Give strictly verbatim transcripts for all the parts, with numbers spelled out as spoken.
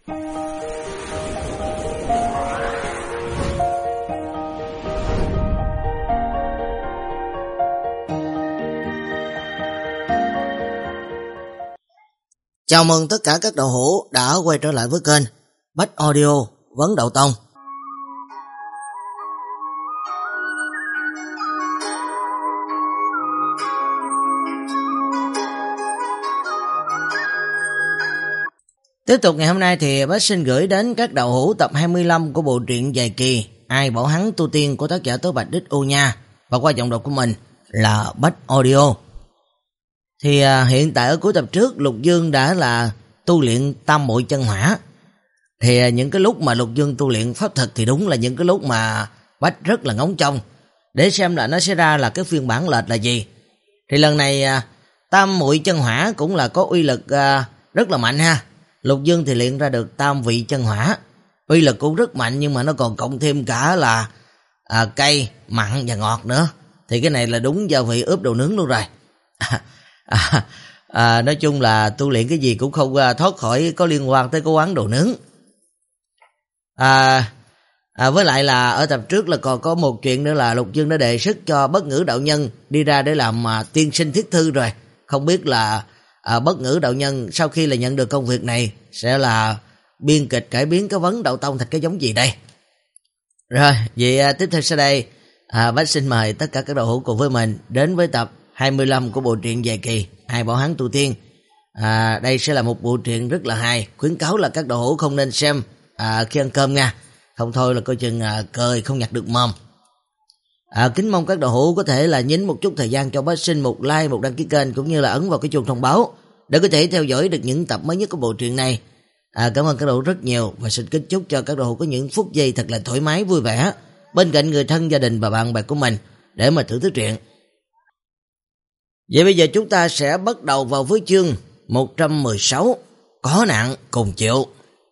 Chào mừng tất cả các đạo hữu đã quay trở lại với kênh Bách Audio Vấn Đạo Tông. Tiếp tục ngày hôm nay thì Bách xin gửi đến các đạo hữu tập hai mươi lăm của bộ truyện dài kỳ Ai Bảo Hắn Tu Tiên của tác giả Tố Bạch Đích U Nha, và qua giọng đọc của mình là Bách Audio. Thì à, hiện tại ở cuối tập trước Lục Dương đã là tu luyện tam muội chân hỏa. Thì à, những cái lúc mà Lục Dương tu luyện pháp thực thì đúng là những cái lúc mà Bách rất là ngóng trông để xem là nó sẽ ra là cái phiên bản lệch là gì. Thì lần này à, tam muội chân hỏa cũng là có uy lực à, rất là mạnh ha. Lục Dương thì luyện ra được tam vị chân hỏa, uy lực cũng rất mạnh, nhưng mà nó còn cộng thêm cả là à, cay, mặn và ngọt nữa. Thì cái này là đúng gia vị ướp đồ nướng luôn rồi. À, à, nói chung là tu luyện cái gì cũng không à, thoát khỏi có liên quan tới cái quán đồ nướng. À, à, với lại là ở tập trước là còn có một chuyện nữa là Lục Dương đã đề xuất cho Bất Ngữ đạo nhân đi ra để làm à, tiên sinh thiết thư rồi. Không biết là à, Bất Ngữ đạo nhân sau khi là nhận được công việc này sẽ là biên kịch cải biến cái Vấn Đạo Tông thành cái giống gì đây. Rồi, vậy à, tiếp theo sau đây à, Bách xin mời tất cả các đạo hữu cùng với mình đến với tập hai mươi lăm của bộ truyện dài kỳ Ai Bảo Hắn Tu Tiên. À, đây sẽ là một bộ truyện rất là hay, khuyến cáo là các đạo hữu không nên xem à, khi ăn cơm nha, không thôi là coi chừng à, cười không nhặt được mồm. À, kính mong các đạo hữu có thể là nhín một chút thời gian cho Bách xin một like, một đăng ký kênh, cũng như là ấn vào cái chuông thông báo để có thể theo dõi được những tập mới nhất của bộ truyện này. À, cảm ơn các đạo hữu rất nhiều và xin kính chúc cho các đạo hữu có những phút giây thật là thoải mái vui vẻ bên cạnh người thân, gia đình và bạn bè của mình để mà thưởng thức truyện. Vậy bây giờ chúng ta sẽ bắt đầu vào với chương một trăm mười sáu, Có Nạn Cùng Chịu.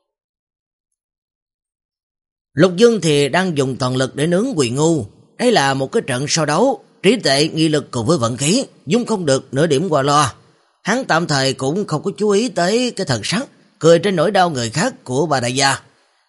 Lục Dương thì đang dùng toàn lực để nướng Quỳ Ngu. Đây là một cái trận so đấu trí tuệ, nghị lực cùng với vận khí, dung không được nửa điểm qua lo. Hắn tạm thời cũng không có chú ý tới cái thần sắc cười trên nỗi đau người khác của bà đại gia.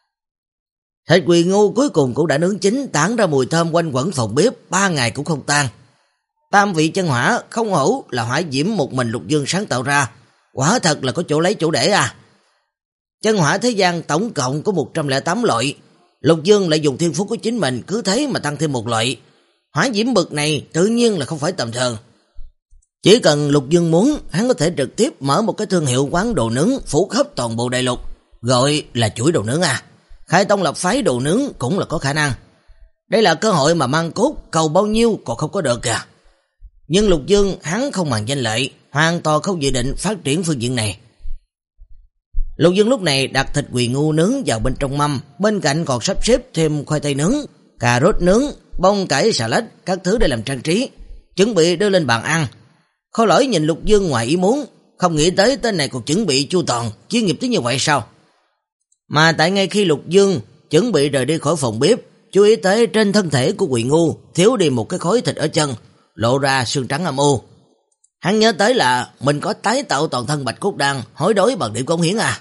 Thịt Quỳ Ngu cuối cùng cũng đã nướng chín, tản ra mùi thơm quanh quẩn phòng bếp, ba ngày cũng không tan. Tam vị chân hỏa không hổ là hỏa diễm một mình Lục Dương sáng tạo ra, quả thật là có chỗ lấy chỗ để à. Chân hỏa thế gian tổng cộng có một trăm lẻ tám loại, Lục Dương lại dùng thiên phú của chính mình cứ thế mà tăng thêm một loại. Hỏa diễm bậc này tự nhiên là không phải tầm thường. Chỉ cần Lục Dương muốn, hắn có thể trực tiếp mở một cái thương hiệu quán đồ nướng phủ khắp toàn bộ đại lục, gọi là chuỗi đồ nướng à. Khai tông lập phái đồ nướng cũng là có khả năng. Đây là cơ hội mà mang cốt cầu bao nhiêu còn không có được kìa. Nhưng Lục Dương hắn không màng danh lợi, hoàn toàn không dự định phát triển phương diện này. Lục Dương lúc này đặt thịt Quỳ Ngu nướng vào bên trong mâm, bên cạnh còn sắp xếp thêm khoai tây nướng, cà rốt nướng, bông cải xà lách, các thứ để làm trang trí, chuẩn bị đưa lên bàn ăn. Khôi Lỗi nhìn Lục Dương ngoài ý muốn, không nghĩ tới tên này còn chuẩn bị chu toàn, chuyên nghiệp tới như vậy sao? Mà tại ngay khi Lục Dương chuẩn bị rời đi khỏi phòng bếp, chú ý tới trên thân thể của Quỳ Ngu thiếu đi một cái khối thịt ở chân, lộ ra xương trắng âm u. Hắn nhớ tới là mình có tái tạo toàn thân bạch cốt đan, hối đối bằng điểm cống hiến à.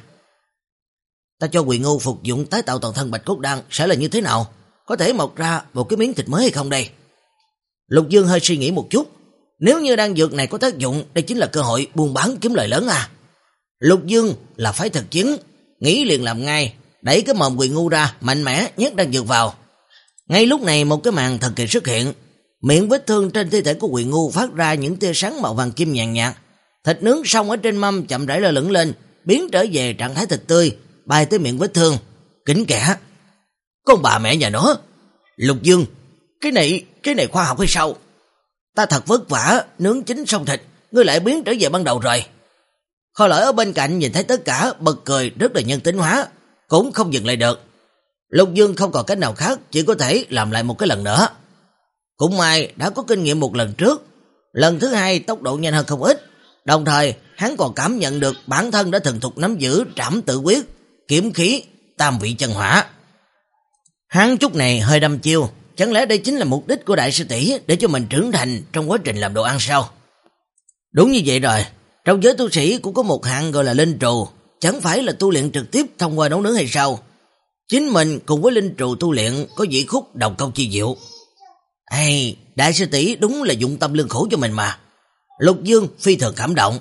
Ta cho Quỳ Ngu phục dụng tái tạo toàn thân bạch cốt đan sẽ là như thế nào? Có thể mọc ra một cái miếng thịt mới hay không đây? Lục Dương hơi suy nghĩ một chút, nếu như đan dược này có tác dụng, đây chính là cơ hội buôn bán kiếm lời lớn à. Lục Dương là phái thực chiến, nghĩ liền làm ngay, đẩy cái mồm Quỳ Ngu ra, mạnh mẽ nhét đan dược vào. Ngay lúc này một cái màn thần kỳ xuất hiện, miệng vết thương trên thi thể của Quỳ Ngu phát ra những tia sáng màu vàng kim nhàn nhạt. Thịt nướng xong ở trên mâm chậm rãi lơ lửng lên, biến trở về trạng thái thịt tươi, bay tới miệng vết thương. Kính kẻ, con bà mẹ nhà nó. Lục Dương, cái này, cái này khoa học hay sao? Ta thật vất vả nướng chín xong thịt, ngươi lại biến trở về ban đầu rồi. Khôi Lỗi ở bên cạnh nhìn thấy tất cả bật cười rất là nhân tính hóa, cũng không dừng lại được. Lục Dương không còn cách nào khác, chỉ có thể làm lại một cái lần nữa. Cũng may đã có kinh nghiệm một lần trước, lần thứ hai tốc độ nhanh hơn không ít, đồng thời hắn còn cảm nhận được bản thân đã thuần thục nắm giữ trảm tự quyết, kiếm khí, tam vị chân hỏa. Hắn chút này hơi đâm chiêu, chẳng lẽ đây chính là mục đích của đại sư tỷ để cho mình trưởng thành trong quá trình làm đồ ăn sao? Đúng như vậy rồi, trong giới tu sĩ cũng có một hạng gọi là linh trù, chẳng phải là tu luyện trực tiếp thông qua nấu nướng hay sao? Chính mình cùng với linh trù tu luyện có dị khúc đồng công chi diệu. Ây, đại sư tỷ đúng là dụng tâm lương khổ cho mình mà. Lục Dương phi thường cảm động.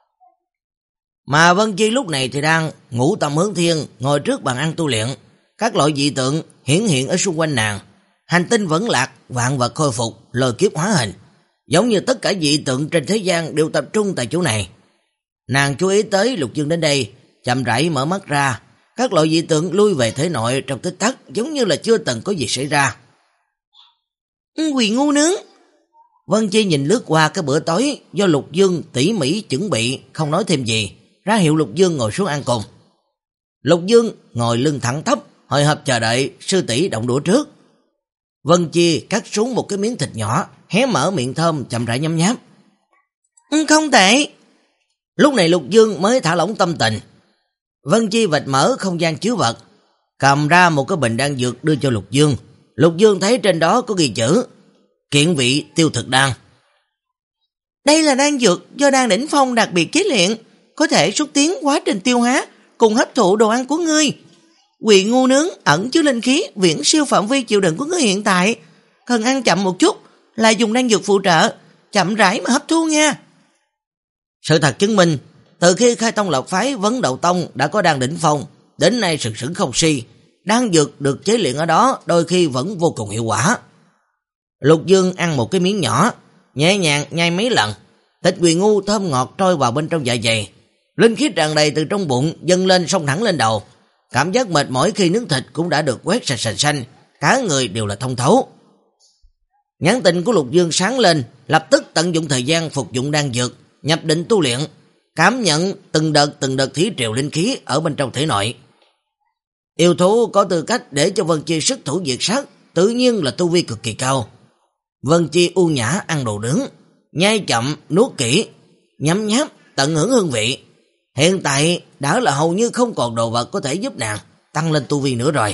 Mà Vân Chi lúc này thì đang ngũ tâm hướng thiên, ngồi trước bàn ăn tu luyện. Các loại dị tượng hiển hiện ở xung quanh nàng. Hành tinh vẫn lạc, vạn vật khôi phục, lôi kiếp hóa hình. Giống như tất cả dị tượng trên thế gian đều tập trung tại chỗ này. Nàng chú ý tới Lục Dương đến đây, chậm rãi mở mắt ra. Các loại dị tượng lui về thể nội trong tích tắc, giống như là chưa từng có gì xảy ra. Quỳ ngu nướng. Vân Chi nhìn lướt qua cái bữa tối do Lục Dương tỉ mỉ chuẩn bị, không nói thêm gì, ra hiệu Lục Dương ngồi xuống ăn cùng. Lục Dương ngồi lưng thẳng thấp, hồi hộp chờ đợi sư tỷ động đũa trước. Vân Chi cắt xuống một cái miếng thịt nhỏ, hé mở miệng thơm chậm rãi nhấm nháp. Không tệ. Lúc này Lục Dương mới thả lỏng tâm tình. Vân Chi vạch mở không gian chứa vật, cầm ra một cái bình đan dược đưa cho Lục Dương. Lục Dương thấy trên đó có ghi chữ kiện vị tiêu thực đan. Đây là đan dược do đan đỉnh phong đặc biệt chế luyện, có thể xúc tiến quá trình tiêu hóa cùng hấp thụ đồ ăn của ngươi. Quỳ ngu nướng ẩn chứa linh khí viễn siêu phạm vi chịu đựng của ngươi hiện tại, cần ăn chậm một chút, là dùng đan dược phụ trợ, chậm rãi mà hấp thu nha. Sự thật chứng minh, từ khi khai tông lập phái Vấn Đậu Tông đã có đan đỉnh phong, đến nay sừng sững không suy, đan dược được chế luyện ở đó đôi khi vẫn vô cùng hiệu quả. Lục Dương ăn một cái miếng nhỏ, nhẹ nhàng nhai mấy lần, thịt quỳ ngu thơm ngọt trôi vào bên trong dạ dày, linh khí tràn đầy từ trong bụng dâng lên xông thẳng lên đầu. Cảm giác mệt mỏi khi nướng thịt cũng đã được quét sạch sành xanh, cả người đều là thông thấu. Nhãn tình của Lục Dương sáng lên, lập tức tận dụng thời gian phục dụng đan dược, nhập định tu luyện, cảm nhận từng đợt từng đợt thí triều linh khí ở bên trong thể nội. Yêu thú có tư cách để cho Vân Chi sức thủ diệt sát, tự nhiên là tu vi cực kỳ cao. Vân Chi u nhã ăn đồ nướng, nhai chậm, nuốt kỹ, nhấm nháp, tận hưởng hương vị. Hiện tại đã là hầu như không còn đồ vật có thể giúp nàng tăng lên tu vi nữa rồi.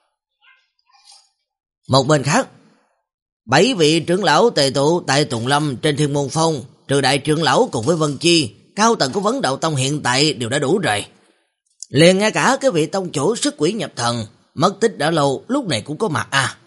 Một bên khác, bảy vị trưởng lão tề tụ tại Tùng Lâm trên Thiên Môn Phong, trừ đại trưởng lão cùng với Vân Chi, cao tầng của Vấn Đậu Tông hiện tại đều đã đủ rồi. Liền ngay cả cái vị tông chủ sức quỷ nhập thần, mất tích đã lâu, lúc này cũng có mặt à.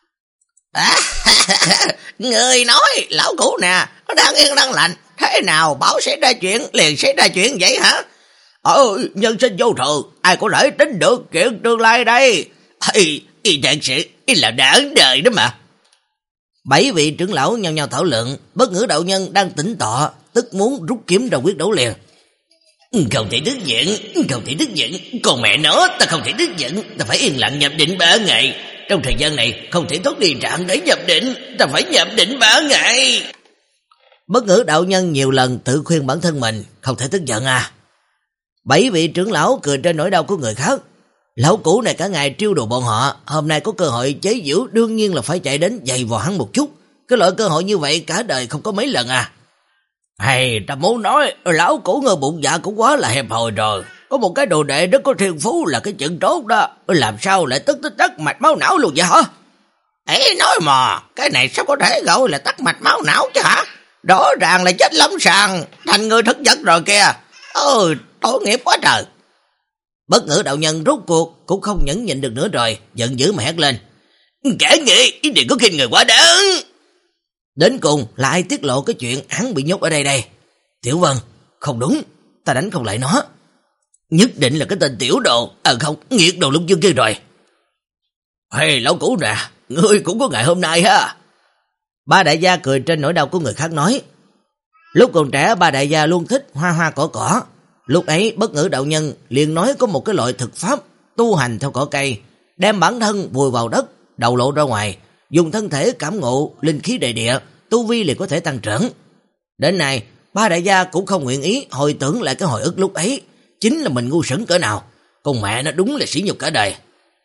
À người nói, lão cũ nè, nó đang yên đang lành, thế nào bảo xảy ra chuyện, liền xảy ra chuyện vậy hả? Ờ, nhân sinh vô thường, ai có thể tính được chuyện tương lai đây? Ê, y thật sự, y là đáng đời đó mà. Bảy vị trưởng lão nhau nhau thảo luận, Bất Ngữ đạo nhân đang tỉnh tọa, tức muốn rút kiếm ra quyết đấu liền. Không thể tức giận, không thể tức giận, còn mẹ nó, ta không thể tức giận, ta phải yên lặng nhập định ba ngày. Trong thời gian này không thể thoát đi trạng để nhập định, ta phải nhập định ba ngày. Bất Ngữ đạo nhân nhiều lần tự khuyên bản thân mình, không thể tức giận à. Bảy vị trưởng lão cười trên nỗi đau của người khác. Lão cũ này cả ngày trêu đùa bọn họ, hôm nay có cơ hội chế giễu đương nhiên là phải chạy đến giày vò hắn một chút. Cái loại cơ hội như vậy cả đời không có mấy lần à. Hay ta muốn nói, lão cũ ngơ bụng dạ cũng quá là hẹp hòi rồi. Có một cái đồ đệ rất có thiên phú là cái chuyện tốt đó, làm sao lại tức tức tắc mạch máu não luôn vậy hả? Ê nói mà, cái này sao có thể gọi là tắc mạch máu não chứ hả? Rõ ràng là chết lắm sàng, thành người thất giấc rồi kìa. Ôi, tội nghiệp quá trời. Bất Ngữ đạo nhân rốt cuộc cũng không nhẫn nhịn được nữa rồi, giận dữ mà hét lên. Kẻ nghĩ, đừng có khinh người quá đáng. Đến cùng là ai tiết lộ cái chuyện hắn bị nhốt ở đây đây? Tiểu Vân, không đúng, ta đánh không lại nó. Nhất định là cái tên tiểu đồ, à không, nghiệt đồ Lục Dương kia rồi. Hey, lão cũ nè, ngươi cũng có ngày hôm nay ha. Ba đại gia cười trên nỗi đau của người khác nói. Lúc còn trẻ ba đại gia luôn thích hoa hoa cỏ cỏ. Lúc ấy Bất Ngữ đạo nhân liền nói có một cái loại thực pháp tu hành theo cỏ cây, đem bản thân vùi vào đất, đầu lộ ra ngoài, dùng thân thể cảm ngộ linh khí đại địa, tu vi liền có thể tăng trưởng. Đến nay ba đại gia cũng không nguyện ý hồi tưởng lại cái hồi ức lúc ấy, chính là mình ngu xuẩn cỡ nào. Con mẹ nó đúng là sỉ nhục cả đời.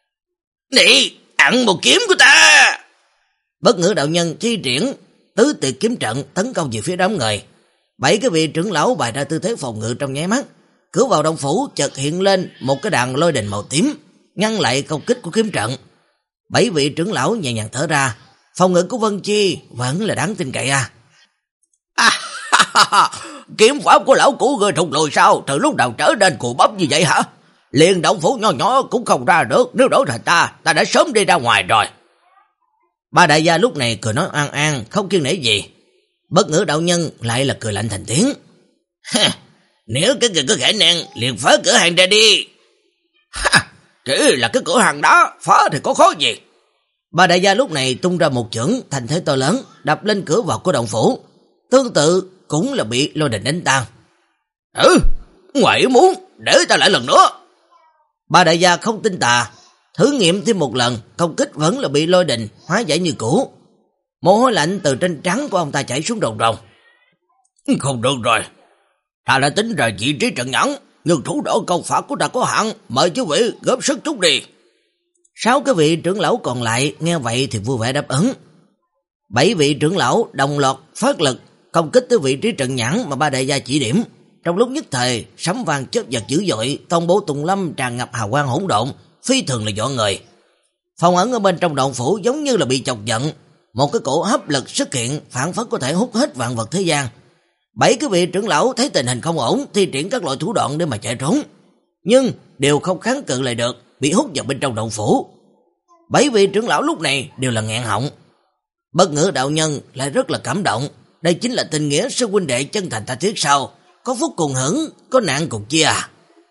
Đi, ăn một kiếm của ta. Bất Ngữ đạo nhân thi triển tứ tuyệt kiếm trận tấn công về phía đám người. Bảy cái vị trưởng lão bày ra tư thế phòng ngự trong nháy mắt. Cửa vào động phủ chợt hiện lên một cái đàn lôi đình màu tím, ngăn lại công kích của kiếm trận. Bảy vị trưởng lão nhẹ nhàng thở ra, phòng ngự của Vân Chi vẫn là đáng tin cậy à. À Kiếm pháp của lão cũ người thụt lùi sao? Từ lúc nào trở nên cù bắp như vậy hả? Liền động phủ nhỏ nhỏ cũng không ra được, nếu đổi thành ta, ta đã sớm đi ra ngoài rồi. Ba đại gia lúc này cười nói an an, không kiêng nể gì. Bất Ngữ đạo nhân lại là cười lạnh thành tiếng. Nếu cái người có khả năng, liền phá cửa hàng ra đi. Ha, chỉ là cái cửa hàng đó, phá thì có khó gì. Ba đại gia lúc này tung ra một chưởng thành thế to lớn, đập lên cửa vào của động phủ. Tương tự cũng là bị lôi đình đánh tan. Ừ, ngoại muốn, để ta lại lần nữa. Ba đại gia không tin tà, thử nghiệm thêm một lần, công kích vẫn là bị lôi đình hóa giải như cũ. Mồ hôi lạnh từ trên trán của ông ta chảy xuống ròng ròng. Không được rồi, ta đã tính ra vị trí trận nhẫn, nhưng thủ đoạn công pháp của ta có hạn, mời chú vị góp sức chút đi. Sáu cái vị trưởng lão còn lại nghe vậy thì vui vẻ đáp ứng. Bảy vị trưởng lão đồng loạt phát lực công kích tới vị trí trận nhẫn mà ba đại gia chỉ điểm. Trong lúc nhất thời, sấm vang chớp giật dữ dội, tông bố tùng lâm tràn ngập hào quang hỗn độn, phi thường là dọa người. Phong ấn ở bên trong động phủ giống như là bị chọc giận, một cái cổ hấp lực xuất hiện, phản phất có thể hút hết vạn vật thế gian. Bảy cái vị trưởng lão thấy tình hình không ổn, thi triển các loại thủ đoạn để mà chạy trốn, nhưng đều không kháng cự lại được, bị hút vào bên trong động phủ. Bảy vị trưởng lão lúc này đều là nghẹn họng. Bất Ngữ đạo nhân lại rất là cảm động, đây chính là tình nghĩa sư huynh đệ chân thành tha thiết sao, có phúc cùng hưởng, có nạn cùng chia à.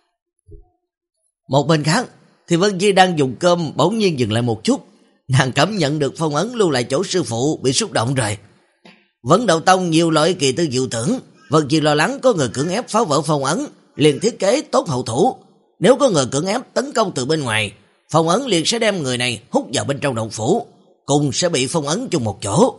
Một bên khác thì Vân Chi đang dùng cơm bỗng nhiên dừng lại một chút, nàng cảm nhận được phong ấn lưu lại chỗ sư phụ bị xúc động rồi. Vấn Đạo Tông nhiều loại kỳ tư diệu tưởng, Vân Chi lo lắng có người cưỡng ép phá vỡ phong ấn, liền thiết kế tốt hậu thủ. Nếu có người cưỡng ép tấn công từ bên ngoài, phong ấn liền sẽ đem người này hút vào bên trong động phủ, cùng sẽ bị phong ấn chung một chỗ.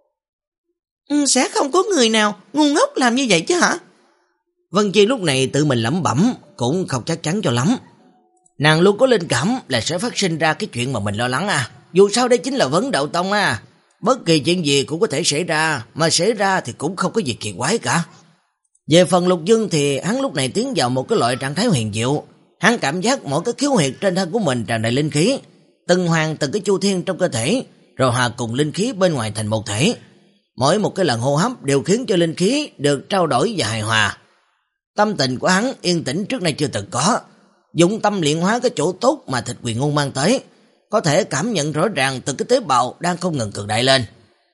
Ừ, sẽ không có người nào ngu ngốc làm như vậy chứ hả? Vân Chi lúc này tự mình lẩm bẩm, cũng không chắc chắn cho lắm. Nàng luôn có linh cảm là sẽ phát sinh ra cái chuyện mà mình lo lắng à. Dù sao đây chính là Vấn Đạo Tông à. Bất kỳ chuyện gì cũng có thể xảy ra, mà xảy ra thì cũng không có gì kỳ quái cả. Về phần Lục Dương thì hắn lúc này tiến vào một cái loại trạng thái huyền diệu. Hắn cảm giác mỗi cái khiếu huyệt trên thân của mình tràn đầy linh khí, từng hoàng từng cái chu thiên trong cơ thể, rồi hòa cùng linh khí bên ngoài thành một thể. Mỗi một cái lần hô hấp đều khiến cho linh khí được trao đổi và hài hòa. Tâm tình của hắn yên tĩnh trước nay chưa từng có. Dụng tâm luyện hóa cái chỗ tốt mà Thịt Quyền Ngôn mang tới, có thể cảm nhận rõ ràng từng cái tế bào đang không ngừng cường đại lên.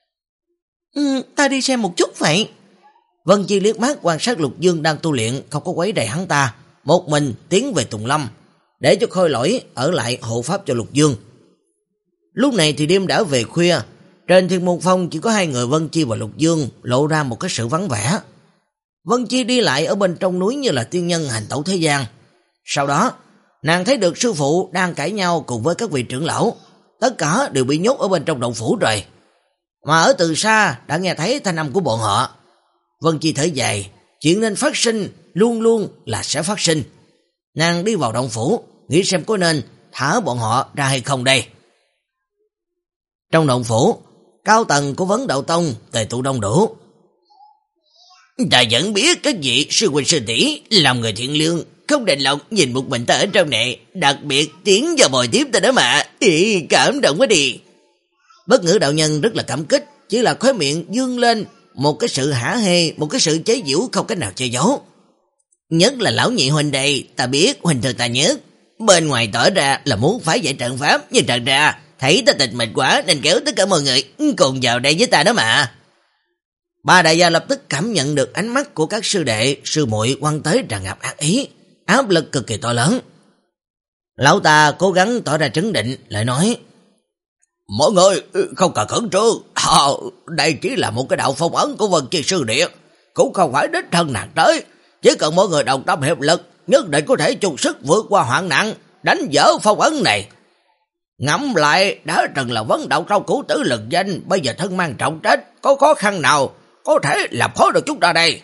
Ừ, ta đi xem một chút vậy. Vân Chi liếc mắt quan sát Lục Dương đang tu luyện, không có quấy rầy hắn ta, một mình tiến về Tùng Lâm, để cho Khôi Lỗi ở lại hộ pháp cho Lục Dương. Lúc này thì đêm đã về khuya, trên Thiên Môn Phong chỉ có hai người Vân Chi và Lục Dương, lộ ra một cái sự vắng vẻ. Vân Chi đi lại ở bên trong núi như là tiên nhân hành tẩu thế gian. Sau đó, nàng thấy được sư phụ đang cãi nhau cùng với các vị trưởng lão, tất cả đều bị nhốt ở bên trong động phủ rồi. Mà ở từ xa đã nghe thấy thanh âm của bọn họ. Vân Chi thở dài, chuyện nên phát sinh luôn luôn là sẽ phát sinh. Nàng đi vào động phủ, nghĩ xem có nên thả bọn họ ra hay không đây. Trong động phủ, cao tầng của Vấn Đạo Tông tề tụ đông đủ. Ta vẫn biết các vị sư huynh sư tỷ làm người thiện lương, không đành lòng nhìn một mình ta ở trong này, đặc biệt tiến vào bồi tiếp ta đó mà. Ý, cảm động quá đi. Bất Ngữ đạo nhân rất là cảm kích, chỉ là khóe miệng dương lên một cái sự hả hê, một cái sự chế giễu không cách nào che giấu. Nhất là lão nhị huynh đây, ta biết huynh thương ta nhất. Bên ngoài tỏ ra là muốn phá giải trận pháp, nhưng trận ra thấy ta tịch mịch quá nên kéo tất cả mọi người cùng vào đây với ta đó mà. Ba đại gia lập tức cảm nhận được ánh mắt của các sư đệ, sư muội quăng tới tràn ngập ác ý, áp lực cực kỳ to lớn. Lão ta cố gắng tỏ ra trấn định, lại nói: mọi người không cần khẩn trương, à, đây chỉ là một cái đạo phong ấn của Vân Chi sư đệ, cũng không phải đích thân nàng tới, chỉ cần mọi người đồng tâm hiệp lực, nhất định có thể chung sức vượt qua hoạn nạn, đánh vỡ phong ấn này. Ngẫm lại, đã từng là Vấn Đạo Tông cửu tử lực danh, bây giờ thân mang trọng trách, có khó khăn nào có thể làm khó được chúng ta đây.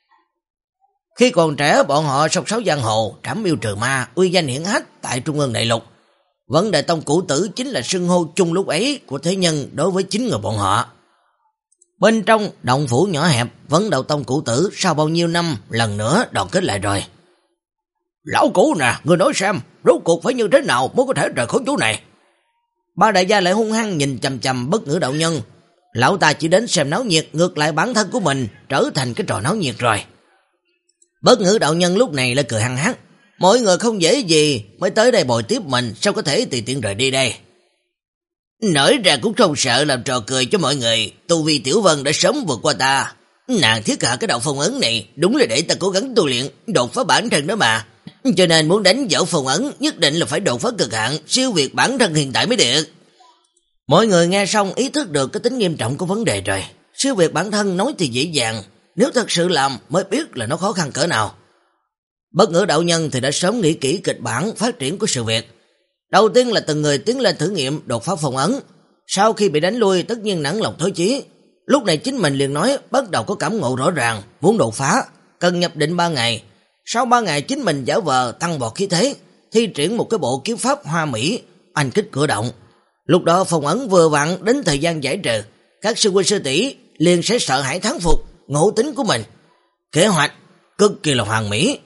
Khi còn trẻ, bọn họ song sáu giang hồ, trảm yêu trừ ma, uy danh hiển hách tại Trung ương đại lục. Vấn Đại Tông cửu tử chính là xưng hô chung lúc ấy của thế nhân đối với chính người bọn họ. Bên trong động phủ nhỏ hẹp, Vấn Đạo Tông cửu tử sau bao nhiêu năm lần nữa đoàn kết lại rồi. Lão cũ nè, người nói xem, rốt cuộc phải như thế nào mới có thể rời khỏi chỗ này? Ba đại gia lại hung hăng nhìn chằm chằm Bất Ngữ đạo nhân, Lão ta chỉ đến xem náo nhiệt, ngược lại bản thân của mình trở thành cái trò náo nhiệt rồi. Bất Ngữ đạo nhân lúc này lại cười hăng hắc. Mọi người không dễ gì mới tới đây bồi tiếp mình, sao có thể tùy tiện rời đi đây. Nổi ra cũng không sợ làm trò cười cho mọi người. Tu vi Tiểu Vân đã sớm vượt qua ta. Nàng thiết hạ cái đạo phong ấn này đúng là để ta cố gắng tu luyện, đột phá bản thân đó mà. Cho nên muốn đánh dỡ phong ấn nhất định là phải đột phá cực hạn, siêu việt bản thân hiện tại mới được. Mọi người nghe xong ý thức được cái tính nghiêm trọng của vấn đề rồi. Siêu việt bản thân nói thì dễ dàng, nếu thật sự làm mới biết là nó khó khăn cỡ nào. Bất Ngữ đạo nhân thì đã sớm nghĩ kỹ kịch bản phát triển của sự việc. Đầu tiên là từng người tiến lên thử nghiệm đột phá phong ấn. Sau khi bị đánh lui tất nhiên nản lòng thối chí. Lúc này chính mình liền nói bắt đầu có cảm ngộ rõ ràng, muốn đột phá cần nhập định ba ngày. Sau ba ngày chính mình giả vờ tăng vọt khí thế, thi triển một cái bộ kiếm pháp hoa mỹ, anh kích cửa động. Lúc đó phong ấn vừa vặn đến thời gian giải trừ, các sư huynh sư tỷ liền sẽ sợ hãi thán phục ngộ tính của mình. Kế hoạch cực kỳ là hoàn mỹ.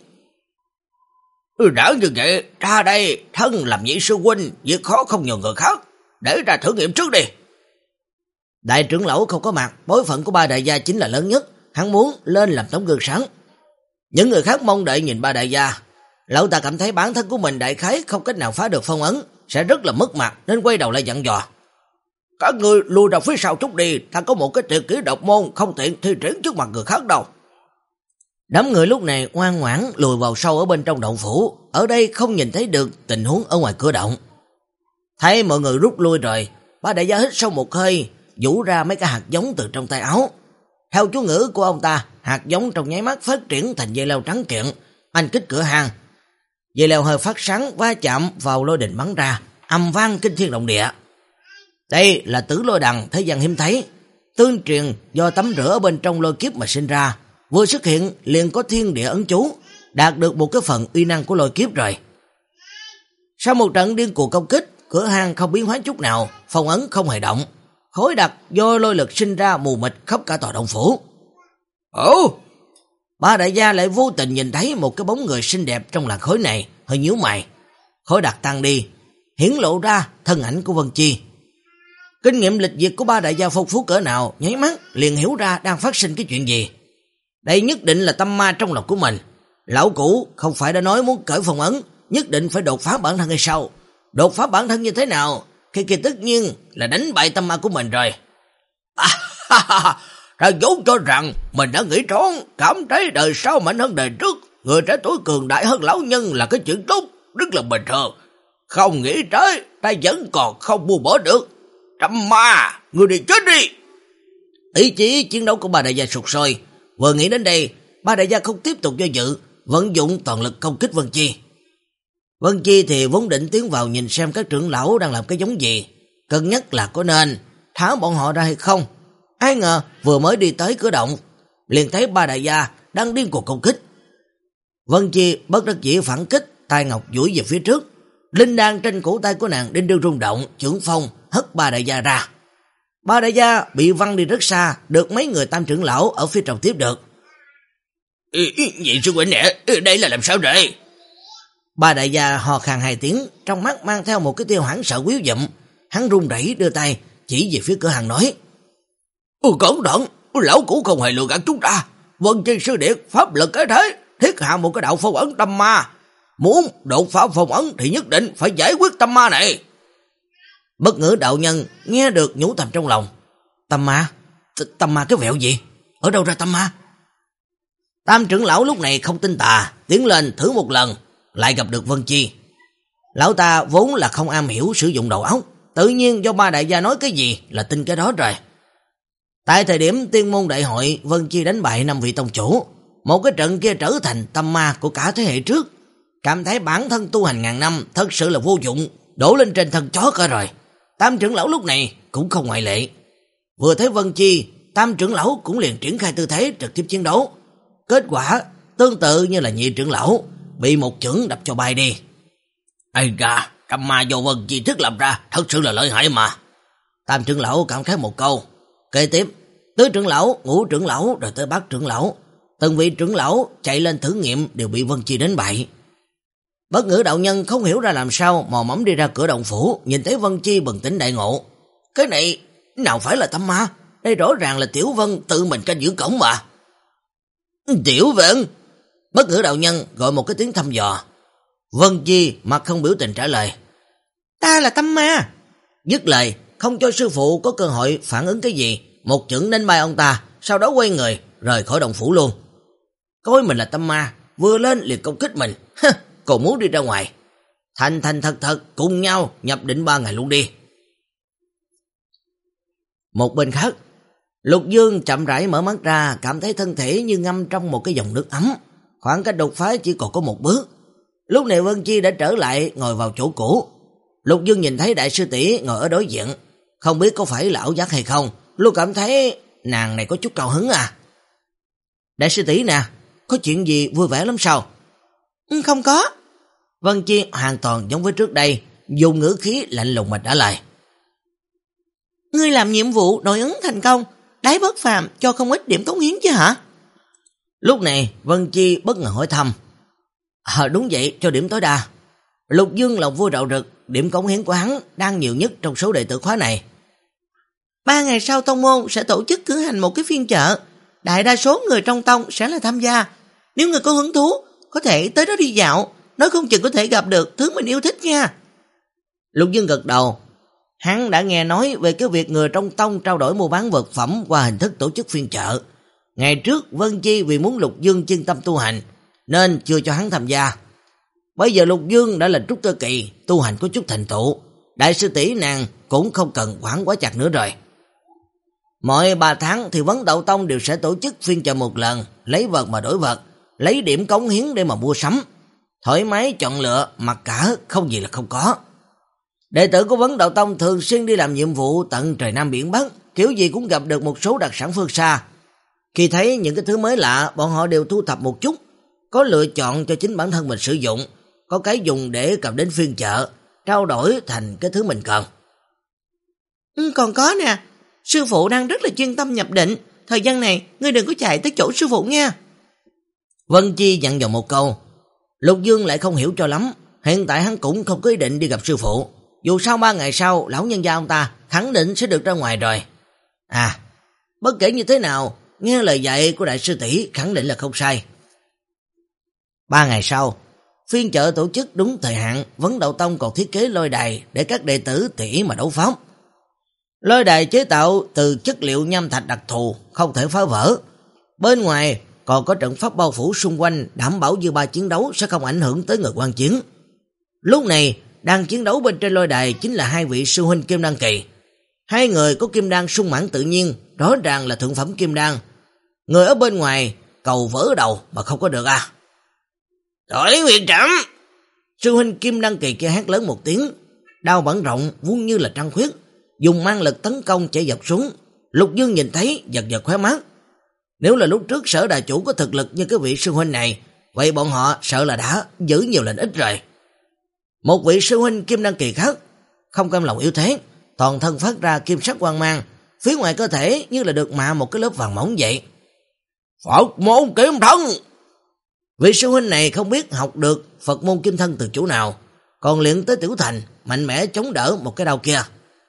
Đã như vậy, ra đây, thân làm nhị sư huynh, việc khó không nhờ người khác, để ra thử nghiệm trước đi. Đại trưởng lão không có mặt, bối phận của ba đại gia chính là lớn nhất, hắn muốn lên làm tấm gương sáng. Những người khác mong đợi nhìn ba đại gia. Lão ta cảm thấy bản thân của mình đại khái không cách nào phá được phong ấn, sẽ rất là mất mặt nên quay đầu lại dặn dò. Các ngươi lùi ra phía sau chút đi, ta có một cái tuyệt kỹ độc môn không tiện thi triển trước mặt người khác đâu. Đám người lúc này ngoan ngoãn lùi vào sâu ở bên trong động phủ, ở đây không nhìn thấy được tình huống ở ngoài cửa động. Thấy mọi người rút lui rồi, ba đại gia hít sâu một hơi, vũ ra mấy cái hạt giống từ trong tay áo. Theo chú ngữ của ông ta, hạt giống trong nháy mắt phát triển thành dây leo trắng kiện, anh kích cửa hang. Dây leo hơi phát sáng va chạm vào lôi đình bắn ra, âm vang kinh thiên động địa. Đây là tử lôi đằng thế gian hiếm thấy, tương truyền do tắm rửa ở bên trong lôi kiếp mà sinh ra, vừa xuất hiện liền có thiên địa ấn chú, đạt được một cái phần uy năng của lôi kiếp rồi. Sau một trận điên cuồng công kích, cửa hang không biến hóa chút nào, phong ấn không hề động, khối đặc do lôi lực sinh ra mù mịt khắp cả tòa động phủ. Ồ! Ba đại gia lại vô tình nhìn thấy một cái bóng người xinh đẹp trong làn khối này, hơi nhíu mày. Khối đặc tăng đi, hiển lộ ra thân ảnh của Vân Chi. Kinh nghiệm lịch duyệt của ba đại gia phong phú cỡ nào, nháy mắt liền hiểu ra đang phát sinh cái chuyện gì. Đây nhất định là tâm ma trong lòng của mình. Lão cũ không phải đã nói muốn cởi phong ấn, nhất định phải đột phá bản thân hay sao? Đột phá bản thân như thế nào? Khi kia tất nhiên là đánh bại tâm ma của mình rồi. À, ha, ha, ha. Ta vốn cho rằng mình đã nghĩ trốn, cảm thấy đời sau mạnh hơn đời trước, người trẻ tuổi cường đại hơn lão nhân là cái chuyện tốt, rất là bình thường. Không nghĩ tới, ta vẫn còn không buông bỏ được. Tâm ma, người đi chết đi. Ý chí chiến đấu của ba đại gia sụt sôi. Vừa nghĩ đến đây, ba đại gia không tiếp tục do dự, vận dụng toàn lực công kích Vân Chi. Vân Chi thì vốn định tiến vào nhìn xem các trưởng lão đang làm cái giống gì, cân nhắc là có nên tháo bọn họ ra hay không. Ai ngờ vừa mới đi tới cửa động, liền thấy ba đại gia đang điên cuồng công kích. Vân Chi bất đắc dĩ phản kích, tay ngọc duỗi về phía trước, linh đan trên cổ tay của nàng đinh đương rung động, chưởng phong hất ba đại gia ra. Ba đại gia bị văng đi rất xa, được mấy người tam trưởng lão ở phía trong tiếp được. Vậy sư huynh nè, đây là làm sao rồi? Ba đại gia hò khan hai tiếng, trong mắt mang theo một cái tia hoảng sợ quýu dụm. Hắn run rẩy đưa tay chỉ về phía cửa hàng nói: Ừ, cẩn thận, lão cũ không hề lừa gạt chúng ta. Vân Chi sư điệt pháp lực cái thế, thiết hạ một cái đạo phong ấn tâm ma. Muốn đột phá phong ấn thì nhất định phải giải quyết tâm ma này. Bất Ngữ đạo nhân nghe được nhủ thầm trong lòng: Tâm ma? Tâm ma cái vẹo gì? Ở đâu ra tâm ma? Tam trưởng lão lúc này không tin tà, tiến lên thử một lần, lại gặp được Vân Chi. Lão ta vốn là không am hiểu sử dụng đầu óc, tự nhiên do ba đại gia nói cái gì là tin cái đó rồi. Tại thời điểm tiên môn đại hội, Vân Chi đánh bại năm vị tông chủ, một cái trận kia trở thành tâm ma của cả thế hệ trước, cảm thấy bản thân tu hành ngàn năm thật sự là vô dụng, đổ lên trên thân chó cả rồi. Tam trưởng lão lúc này cũng không ngoại lệ. Vừa thấy Vân Chi, tam trưởng lão cũng liền triển khai tư thế trực tiếp chiến đấu. Kết quả tương tự như là nhị trưởng lão bị một chưởng đập cho bay đi. Ây da, tâm ma do Vân Chi thức làm ra thật sự là lợi hại mà. Tam trưởng lão cảm khái một câu. Kế tiếp, tứ trưởng lão, ngũ trưởng lão rồi tới bát trưởng lão, từng vị trưởng lão chạy lên thử nghiệm đều bị Vân Chi đánh bại. Bất Ngữ đạo nhân không hiểu ra làm sao, mò mẫm đi ra cửa động phủ, nhìn thấy Vân Chi bừng tỉnh đại ngộ. Cái này nào phải là tâm ma, Đây rõ ràng là Tiểu Vân tự mình canh giữ cổng mà. Tiểu Vân! Bất ngữ đạo nhân gọi một cái tiếng thăm dò. Vân Chi mặt không biểu tình trả lời. Ta là Tâm Ma. Dứt lời, không cho sư phụ có cơ hội phản ứng cái gì, một chưởng đánh bay ông ta, sau đó quay người, rời khỏi động phủ luôn. Coi mình là Tâm Ma, vừa lên liền công kích mình, còn muốn đi ra ngoài. Thành thành thật thật, cùng nhau nhập định ba ngày luôn đi. Một bên khác, Lục Dương chậm rãi mở mắt ra, cảm thấy thân thể như ngâm trong một cái dòng nước ấm, khoảng cách đột phá chỉ còn có một bước. Lúc này Vân Chi đã trở lại ngồi vào chỗ cũ. Lục Dương nhìn thấy đại sư tỷ ngồi ở đối diện, không biết có phải là ảo giác hay không, luôn cảm thấy nàng này có chút cao hứng à. Đại sư tỷ nè, có chuyện gì vui vẻ lắm sao? Ừ, không có. Vân Chi hoàn toàn giống với trước đây, dùng ngữ khí lạnh lùng mà trả lời. Ngươi làm nhiệm vụ nội ứng thành công, đái bất phàm cho không ít điểm cống hiến chứ hả? Lúc này Vân Chi bất ngờ hỏi thăm. À, đúng vậy, cho điểm tối đa. Lục Dương lòng vui rạo rực, điểm cống hiến của hắn đang nhiều nhất trong số đệ tử khóa này. Ba ngày sau tông môn sẽ tổ chức cử hành một cái phiên chợ, đại đa số người trong tông sẽ là tham gia. Nếu người có hứng thú, có thể tới đó đi dạo, nói không chừng có thể gặp được thứ mình yêu thích nha. Lục Dương gật đầu. Hắn đã nghe nói về cái việc người trong tông trao đổi mua bán vật phẩm qua hình thức tổ chức phiên chợ. Ngày trước Vân Chi vì muốn Lục Dương chuyên tâm tu hành nên chưa cho hắn tham gia. Bây giờ Lục Dương đã là trúc cơ kỳ, tu hành có chút thành tựu, đại sư tỷ nàng cũng không cần quản quá chặt nữa rồi. Mỗi ba tháng thì Vấn Đạo Tông đều sẽ tổ chức phiên chợ một lần, lấy vật mà đổi vật, lấy điểm cống hiến để mà mua sắm. Thoải mái chọn lựa, mặc cả không gì là không có. Đệ tử của Vấn Đạo Tông thường xuyên đi làm nhiệm vụ tận trời Nam biển Bắc, kiểu gì cũng gặp được một số đặc sản phương xa. Khi thấy những cái thứ mới lạ, bọn họ đều thu thập một chút, có lựa chọn cho chính bản thân mình sử dụng, có cái dùng để cầm đến phiên chợ, trao đổi thành cái thứ mình cần. Ừ, còn có nè, sư phụ đang rất là chuyên tâm nhập định, thời gian này ngươi đừng có chạy tới chỗ sư phụ nha. Vân Chi dặn dò một câu. Lục Dương lại không hiểu cho lắm, hiện tại hắn cũng không có ý định đi gặp sư phụ. Dù sao ba ngày sau, lão nhân gia ông ta khẳng định sẽ được ra ngoài rồi. À, bất kể như thế nào, nghe lời dạy của đại sư tỷ khẳng định là không sai. Ba ngày sau, phiên chợ tổ chức đúng thời hạn, Vấn Đạo Tông còn thiết kế lôi đài để các đệ tử tỉ mà đấu pháp. Lôi đài chế tạo từ chất liệu nham thạch đặc thù, không thể phá vỡ. Bên ngoài còn có trận pháp bao phủ xung quanh, đảm bảo dư ba chiến đấu sẽ không ảnh hưởng tới người quan chiến. Lúc này, đang chiến đấu bên trên lôi đài chính là hai vị sư huynh kim đan kỳ. Hai người có kim đan sung mãn tự nhiên, rõ ràng là thượng phẩm kim đan. Người ở bên ngoài cầu vỡ đầu mà không có được à. Đổi huyền trảm! Sư huynh kim đan kỳ kia hét lớn một tiếng, đao bản rộng vuông như là trăng khuyết, dùng mang lực tấn công chạy dọc xuống. Lục Dương nhìn thấy giật giật khóe mắt. Nếu là lúc trước Sở đại chủ có thực lực như cái vị sư huynh này, vậy bọn họ sợ là đã giữ nhiều lệnh ít rồi. Một vị sư huynh kim đan kỳ khác không cam lòng yếu thế, toàn thân phát ra kim sắc quang mang, phía ngoài cơ thể như là được mạ một cái lớp vàng mỏng vậy. Phật môn kiếm thân! Vị sư huynh này không biết học được Phật môn kim thân từ chỗ nào, còn luyện tới tiểu thành, mạnh mẽ chống đỡ một cái đao kia.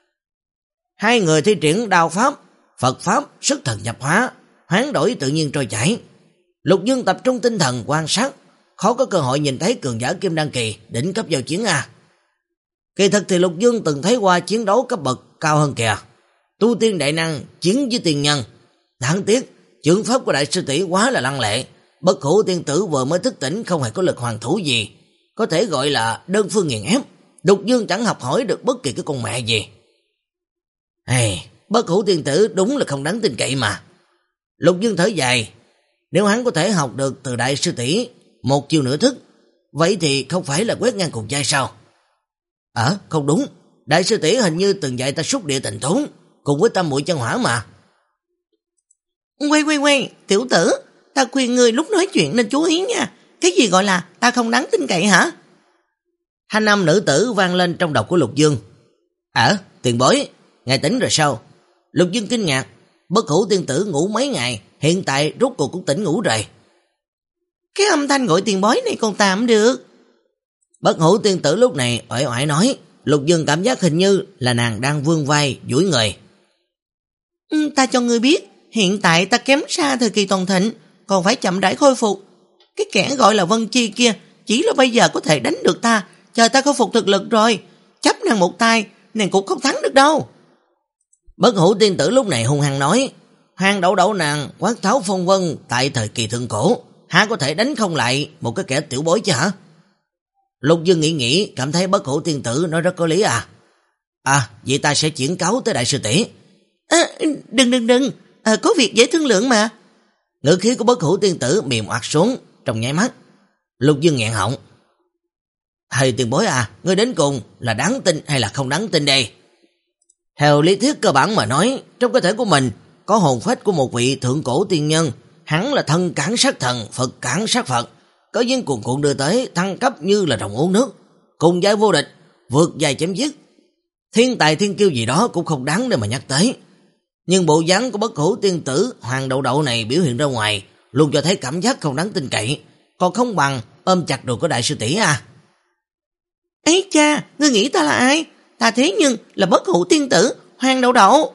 Hai người thi triển đao pháp, Phật pháp, sức thần nhập hóa, hoán đổi tự nhiên trôi chảy. Lục Dương tập trung tinh thần quan sát, khó có cơ hội nhìn thấy cường giả kim đan kỳ đỉnh cấp giao chiến à. Kỳ thực thì Lục Dương từng thấy qua chiến đấu cấp bậc cao hơn kìa. Tu tiên đại năng chiến với tiên nhân. Đáng tiếc, chưởng pháp của đại sư tỷ quá là lăng lệ. Bất hủ tiên tử vừa mới thức tỉnh không hề có lực hoàn thủ gì, có thể gọi là đơn phương nghiền ép. Lục Dương chẳng học hỏi được bất kỳ cái con mẹ gì. Hey, bất hủ tiên tử đúng là không đáng tin cậy mà. Lục Dương thở dài, nếu hắn có thể học được từ đại sư tỷ một chiều nửa thức, vậy thì không phải là quét ngang cùng giai sao? Ờ, không đúng, đại sư tỷ hình như từng dạy ta xúc địa tình thốn, cùng với tam muội chân hỏa mà. Quay quay quay, tiểu tử, ta khuyên ngươi lúc nói chuyện nên chú ý nha. Cái gì gọi là ta không đáng tin cậy hả? Thanh âm nữ tử vang lên trong đầu của Lục Dương. Ờ, tiền bối, ngài tỉnh rồi sao? Lục Dương kinh ngạc, bất hủ tiên tử ngủ mấy ngày, hiện tại rốt cuộc cũng tỉnh ngủ rồi. Cái âm thanh gọi tiền bối này còn tạm được. Bất hủ tiên tử lúc này oải oải nói, Lục Dương cảm giác hình như là nàng đang vươn vai duỗi người. Ừ, ta cho ngươi biết, hiện tại ta kém xa thời kỳ toàn thịnh, còn phải chậm rãi khôi phục. Cái kẻ gọi là Vân Chi kia chỉ là bây giờ có thể đánh được ta, chờ ta khôi phục thực lực rồi, chấp nàng một tay, nàng cũng không thắng được đâu. Bất Hủ tiên tử lúc này hung hăng nói, Hoàng đậu đậu nàng quát tháo phong vân tại thời kỳ thượng cổ, há có thể đánh không lại một cái kẻ tiểu bối chứ hả? Lục Dương nghĩ nghĩ, cảm thấy Bất Hủ tiên tử nói rất có lý à. À, vậy ta sẽ chuyển cáo tới đại sư tỷ. À, đừng đừng đừng, à, có việc dễ thương lượng mà. Ngữ khí của Bất Hủ tiên tử mềm oặt xuống trong nháy mắt. Lục Dương nghẹn họng. Hay tiền bối à, ngươi đến cùng là đáng tin hay là không đáng tin đây? Theo lý thuyết cơ bản mà nói, trong cơ thể của mình có hồn phách của một vị thượng cổ tiên nhân, hắn là thân cản sát thần, Phật cản sát Phật, có duyên cuồn cuộn đưa tới thăng cấp như là rồng uống nước, cùng giai vô địch, vượt giai chém giết. Thiên tài thiên kiêu gì đó cũng không đáng để mà nhắc tới. Nhưng bộ dáng của Bất Hủ tiên tử Hoàng đậu đậu này biểu hiện ra ngoài luôn cho thấy cảm giác không đáng tin cậy, còn không bằng ôm chặt đồ của đại sư tỷ à. Ấy cha, ngươi nghĩ ta là ai? Ta thế nhưng là Bất Hủ tiên tử Hoàng đậu đậu.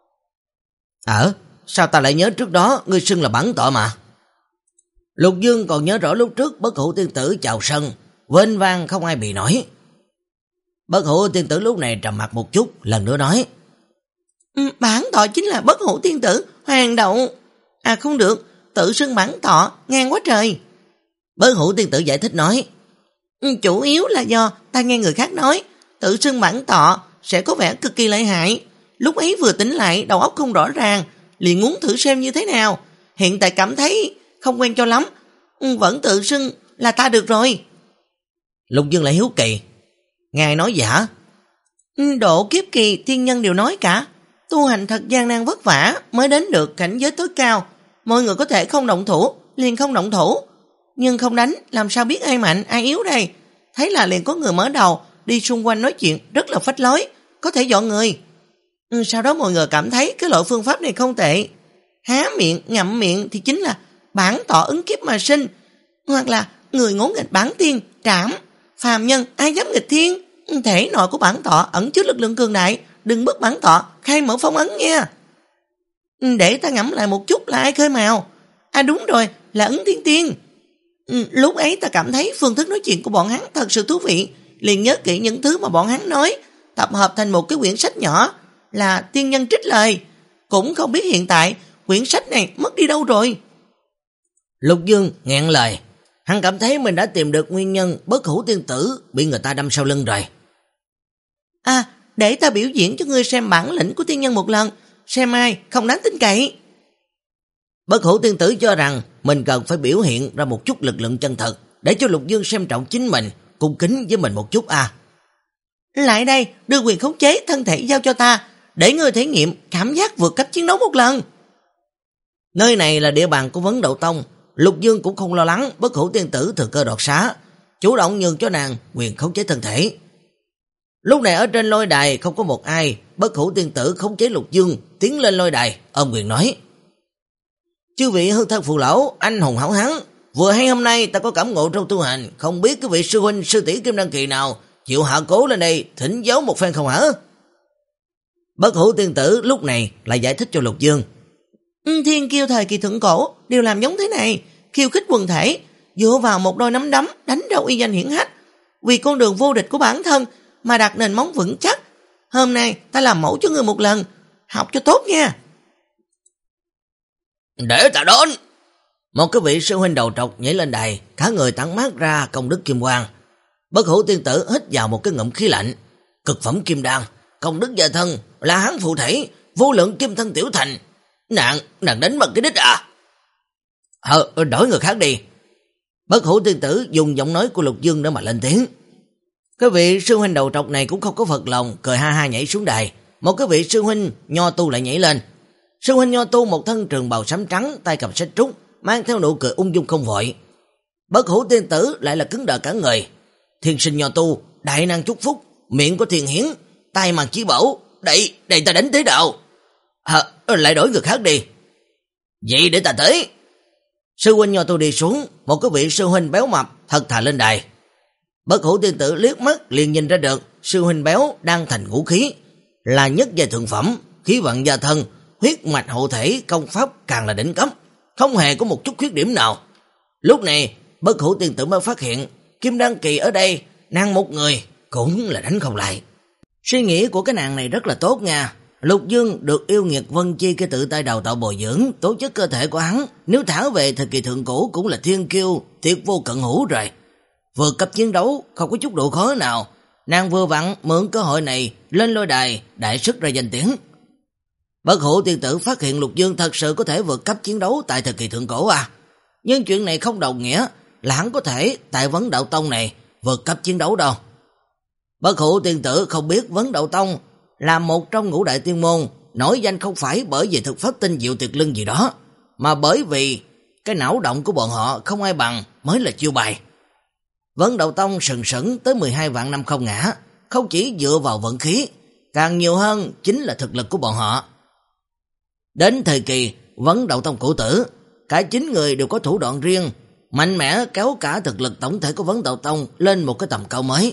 Ờ, sao ta lại nhớ trước đó ngươi xưng là bản tọa mà. Lục Dương còn nhớ rõ lúc trước Bất Hủ tiên tử chào sân, vênh vang không ai bị nổi. Bất Hủ tiên tử lúc này trầm mặt một chút, lần nữa nói, ừ, bản tọa chính là Bất Hủ tiên tử Hoàng đậu. À không được, tự xưng bản tọa ngang quá trời. Bất Hủ tiên tử giải thích nói, ừ, chủ yếu là do ta nghe người khác nói tự xưng bản tọa sẽ có vẻ cực kỳ lợi hại. Lúc ấy vừa tỉnh lại đầu óc không rõ ràng, liền muốn thử xem như thế nào. Hiện tại cảm thấy không quen cho lắm, ừ, vẫn tự xưng là ta được rồi. Lục Dương lại hiếu kỳ, ngài nói gì hả? Ừ, độ kiếp kỳ thiên nhân đều nói cả, tu hành thật gian nan vất vả mới đến được cảnh giới tối cao. Mọi người có thể không động thủ liền không động thủ, nhưng không đánh làm sao biết ai mạnh ai yếu đây. Thấy là liền có người mở đầu đi xung quanh nói chuyện rất là phách lối, có thể dọn người. Ừ, sau đó mọi người cảm thấy cái loại phương pháp này không tệ. Há miệng ngậm miệng thì chính là bản tọa ứng kiếp mà sinh, hoặc là người ngỗ nghịch bản tiên trảm, phàm nhân ai dám nghịch thiên. Thể nội của bản tọa ẩn chứa lực lượng cường đại, đừng bức bản tọa khai mở phong ấn nha. Để ta ngẫm lại một chút là ai khơi mào. À đúng rồi, là Ấn Thiên Tiên. Lúc ấy ta cảm thấy phương thức nói chuyện của bọn hắn thật sự thú vị, liền nhớ kỹ những thứ mà bọn hắn nói, tập hợp thành một cái quyển sách nhỏ là tiên nhân trích lời. Cũng không biết hiện tại quyển sách này mất đi đâu rồi. Lục Dương nghẹn lời, hắn cảm thấy mình đã tìm được nguyên nhân Bất Hủ tiên tử bị người ta đâm sau lưng rồi. À, để ta biểu diễn cho ngươi xem bản lĩnh của tiên nhân một lần, xem ai không đáng tin cậy. Bất Hủ tiên tử cho rằng mình cần phải biểu hiện ra một chút lực lượng chân thật, để cho Lục Dương xem trọng chính mình, cung kính với mình một chút à. Lại đây, đưa quyền khống chế thân thể giao cho ta, để ngươi thể nghiệm cảm giác vượt cấp chiến đấu một lần. Nơi này là địa bàn của Vấn Đậu Tông, Lục Dương cũng không lo lắng Bất Hủ tiên tử thừa cơ đoạt xá, chủ động nhường cho nàng quyền khống chế thân thể. Lúc này ở trên lôi đài không có một ai, Bất Hủ tiên tử khống chế Lục Dương tiến lên lôi đài, ôm quyền nói, chư vị hư thân phụ lão, anh hùng hảo hán, vừa hay hôm nay ta có cảm ngộ trong tu hành, không biết cái vị sư huynh sư tỷ Kim Đăng Kỳ nào chịu hạ cố lên đây thỉnh giáo một phen không hả? Bất Hủ tiên tử lúc này lại giải thích cho Lục Dương, thiên kiêu thời kỳ thượng cổ đều làm giống thế này, khiêu khích quần thể, dựa vào một đôi nắm đấm đánh ra uy danh hiển hách, vì con đường vô địch của bản thân mà đặt nền móng vững chắc. Hôm nay ta làm mẫu cho người một lần, học cho tốt nha. Để ta đến. Một cái vị sư huynh đầu trọc nhảy lên đài, cả người tản mát ra công đức kim quang. Bất Hủ tiên tử hít vào một cái ngụm khí lạnh, cực phẩm kim đan, công đức gia thân, là hắn phụ thể, vô lượng kim thân tiểu thành. Nàng, nàng đánh bằng cái đích à? Ờ, đổi người khác đi. Bất Hủ tiên tử dùng giọng nói của Lục Dương để mà lên tiếng. Cái vị sư huynh đầu trọc này cũng không có phật lòng, cười ha ha nhảy xuống đài. Một cái vị sư huynh nho tu lại nhảy lên. Sư huynh nho tu một thân trường bào sẫm trắng, tay cầm sách trúc, mang theo nụ cười ung dung không vội. Bất Hủ tiên tử lại là cứng đờ cả người. Thiên sinh nho tu, đại năng chúc phúc, miệng có thiền hiến, tay màn chí bảo, đây, đây ta đánh thế đạo. À, lại đổi người khác đi. Vậy để ta tới. Sư huynh nho tu đi xuống, một cái vị sư huynh béo mập thật thà lên đài. Bất Hủ tiên tử liếc mắt liền nhìn ra được sư huynh béo đang thành ngũ khí, là nhất giai thượng phẩm, khí vận gia thân, huyết mạch hộ thể công pháp càng là đỉnh cấp, không hề có một chút khuyết điểm nào. Lúc này, Bất Hủ tiên tử mới phát hiện, kim đan kỳ ở đây, nàng một người cũng là đánh không lại. Suy nghĩ của cái nàng này rất là tốt nha. Lục Dương được yêu nghiệt Vân Chi cái tự tay đào tạo bồi dưỡng, tố chất cơ thể của hắn, nếu thả về thời kỳ thượng cổ cũng là thiên kiêu, tuyệt vô cận hữu rồi. Vừa cấp chiến đấu, không có chút độ khó nào, nàng vừa vặn mượn cơ hội này lên lôi đài, đại sức ra danh tiếng. Bất Hủ tiên tử phát hiện Lục Dương thật sự có thể vượt cấp chiến đấu tại thời kỳ thượng cổ à. Nhưng chuyện này không đồng nghĩa là hắn có thể tại Vấn Đạo Tông này vượt cấp chiến đấu đâu. Bất Hủ tiên tử không biết Vấn Đạo Tông là một trong ngũ đại tiên môn, nổi danh không phải bởi vì thực pháp tinh diệu tuyệt lưng gì đó, mà bởi vì cái não động của bọn họ không ai bằng mới là chiêu bài. Vấn Đạo Tông sừng sững tới mười hai vạn năm không ngã, không chỉ dựa vào vận khí, càng nhiều hơn chính là thực lực của bọn họ. Đến thời kỳ Vấn Đạo Tông cổ tử, cả chín người đều có thủ đoạn riêng, mạnh mẽ kéo cả thực lực tổng thể của Vấn Đạo Tông lên một cái tầm cao mới.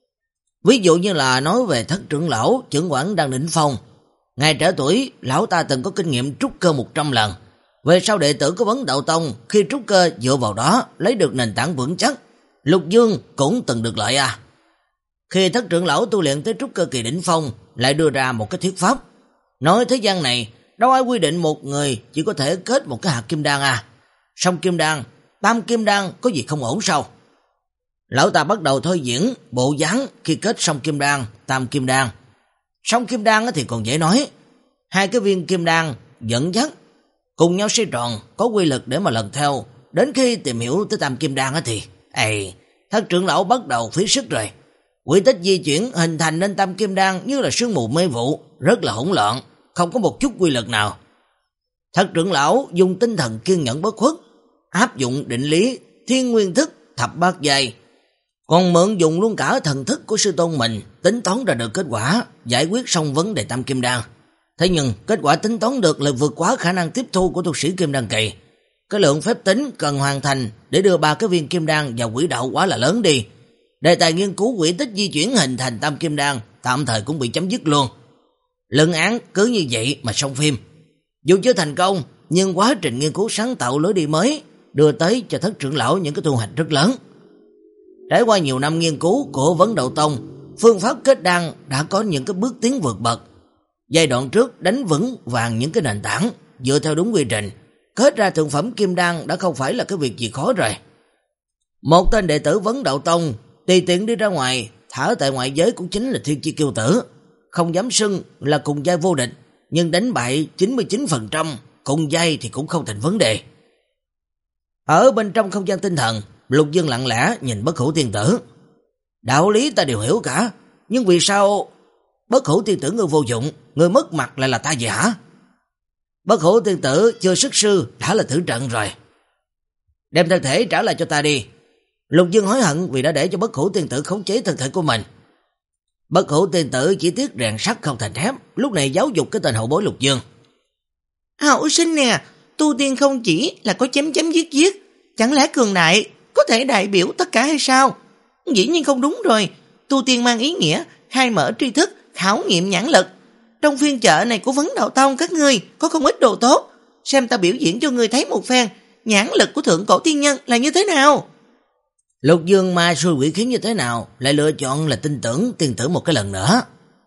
Ví dụ như là nói về Thất trưởng lão trưởng quản đang đỉnh phong. Ngày trẻ tuổi, lão ta từng có kinh nghiệm trúc cơ một trăm lần. Về sau đệ tử của Vấn Đạo Tông khi trúc cơ dựa vào đó lấy được nền tảng vững chắc. Lục Dương cũng từng được lợi à. Khi Thất trưởng lão tu luyện tới trúc cơ kỳ đỉnh phong, lại đưa ra một cái thuyết pháp. Nói thế gian này, đâu ai quy định một người chỉ có thể kết một cái hạt kim đan à. Song kim đan, tam kim đan có gì không ổn sao? Lão ta bắt đầu thôi diễn bộ dáng khi kết song kim đan, tam kim đan. Song kim đan thì còn dễ nói. Hai cái viên kim đan dẫn dắt, cùng nhau xoay tròn, có quy lực để mà lần theo. Đến khi tìm hiểu tới tam kim đan thì, ê, Thất trưởng lão bắt đầu phí sức rồi. Quy tích di chuyển hình thành nên tam kim đan như là sương mù mê vụ, rất là hỗn loạn, không có một chút quy lực nào. Thất trưởng lão dùng tinh thần kiên nhẫn bất khuất, áp dụng định lý, thiên nguyên thức, thập bát giai, còn mượn dùng luôn cả thần thức của sư tôn mình, tính toán ra được kết quả, giải quyết xong vấn đề tam kim đan. Thế nhưng kết quả tính toán được là vượt quá khả năng tiếp thu của tu sĩ kim đan kỳ. Cái lượng phép tính cần hoàn thành để đưa ba cái viên kim đan vào quỹ đạo quá là lớn đi. Đề tài nghiên cứu quỹ tích di chuyển hình thành tam kim đan tạm thời cũng bị chấm dứt luôn. Luận án cứ như vậy mà xong phim. Dù chưa thành công, nhưng quá trình nghiên cứu sáng tạo lối đi mới đưa tới cho Thất trưởng lão những cái thu hoạch rất lớn. Trải qua nhiều năm nghiên cứu của Vấn Đạo Tông, phương pháp kết đan đã có những cái bước tiến vượt bậc. Giai đoạn trước đánh vững vàng những cái nền tảng, dựa theo đúng quy trình, kết ra thượng phẩm kim đan đã không phải là cái việc gì khó rồi. Một tên đệ tử Vấn Đạo Tông tùy tiện đi ra ngoài, thả tại ngoại giới cũng chính là thiên chi kiêu tử, không dám xưng là cùng giai vô địch, nhưng đánh bại chín mươi chín phần trăm, cùng giai thì cũng không thành vấn đề. Ở bên trong không gian tinh thần, Lục Dương lặng lẽ nhìn Bất Hủ tiên tử. Đạo lý ta đều hiểu cả, nhưng vì sao Bất Hủ tiên tử ngươi vô dụng, ngươi mất mặt lại là ta vậy hả? Bất Hủ tiên tử chưa xuất sư đã là tử trận rồi. Đem thân thể trả lại cho ta đi. Lục Dương hối hận vì đã để cho Bất Hủ tiên tử khống chế thân thể của mình. Bất Hủ tiên tử chỉ tiếc rèn sắt không thành thép, lúc này giáo dục cái tên hậu bối Lục Dương. Hậu sinh nè, tu tiên không chỉ là có chém chém giết giết, chẳng lẽ cường đại có thể đại biểu tất cả hay sao? Dĩ nhiên không đúng rồi, tu tiên mang ý nghĩa khai mở tri thức, khảo nghiệm nhãn lực. Trong phiên chợ này của Vấn Đạo Tông các ngươi có không ít đồ tốt, xem ta biểu diễn cho ngươi thấy một phen nhãn lực của thượng cổ tiên nhân là như thế nào. Lục Dương ma xui quỷ khiến như thế nào lại lựa chọn là tin tưởng tiên tử một cái lần nữa.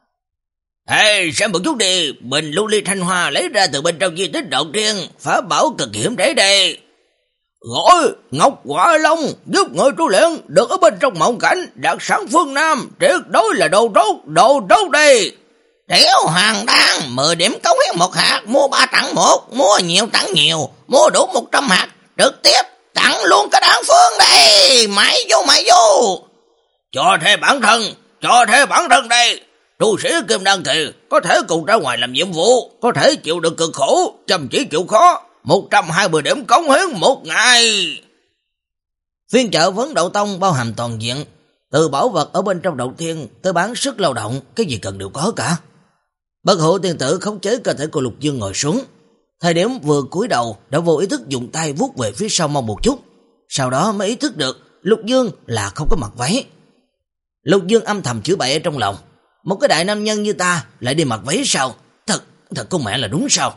Hey, xem một chút đi, bình lưu ly thanh hoa lấy ra từ bên trong di tích đầu tiên, phá bảo cực hiểm đấy đây. Gọi Ngọc Quả Long giúp người tu luyện được ở bên trong mộng cảnh đặc sản phương Nam, tuyệt đối là đồ tốt, đồ tốt đây. Tiểu Hoàng Đan, mười điểm cống hiến một hạt, mua ba tặng một, mua nhiều tặng nhiều, mua đủ một trăm hạt, trực tiếp tặng luôn cả đan phương đây, mãi vô mãi vô. Cho thế bản thân, cho thế bản thân đây. Tu sĩ kim đan kỳ có thể cùng ra ngoài làm nhiệm vụ, có thể chịu được cực khổ, chăm chỉ chịu khó, một trăm hai mươi điểm cống hiến một ngày. Phiên chợ Vấn Đạo Tông bao hàm toàn diện, từ bảo vật ở bên trong động thiên tới bán sức lao động, cái gì cần đều có cả. Bất Hủ tiên tử khống chế cơ thể của Lục Dương ngồi xuống, thời điểm vừa cúi đầu đã vô ý thức dùng tay vuốt về phía sau mông một chút, sau đó mới ý thức được Lục Dương là không có mặc váy. Lục Dương âm thầm chửi bậy ở trong lòng, một cái đại nam nhân như ta lại đi mặc váy sao? Thật, thật con mẹ là đúng sao?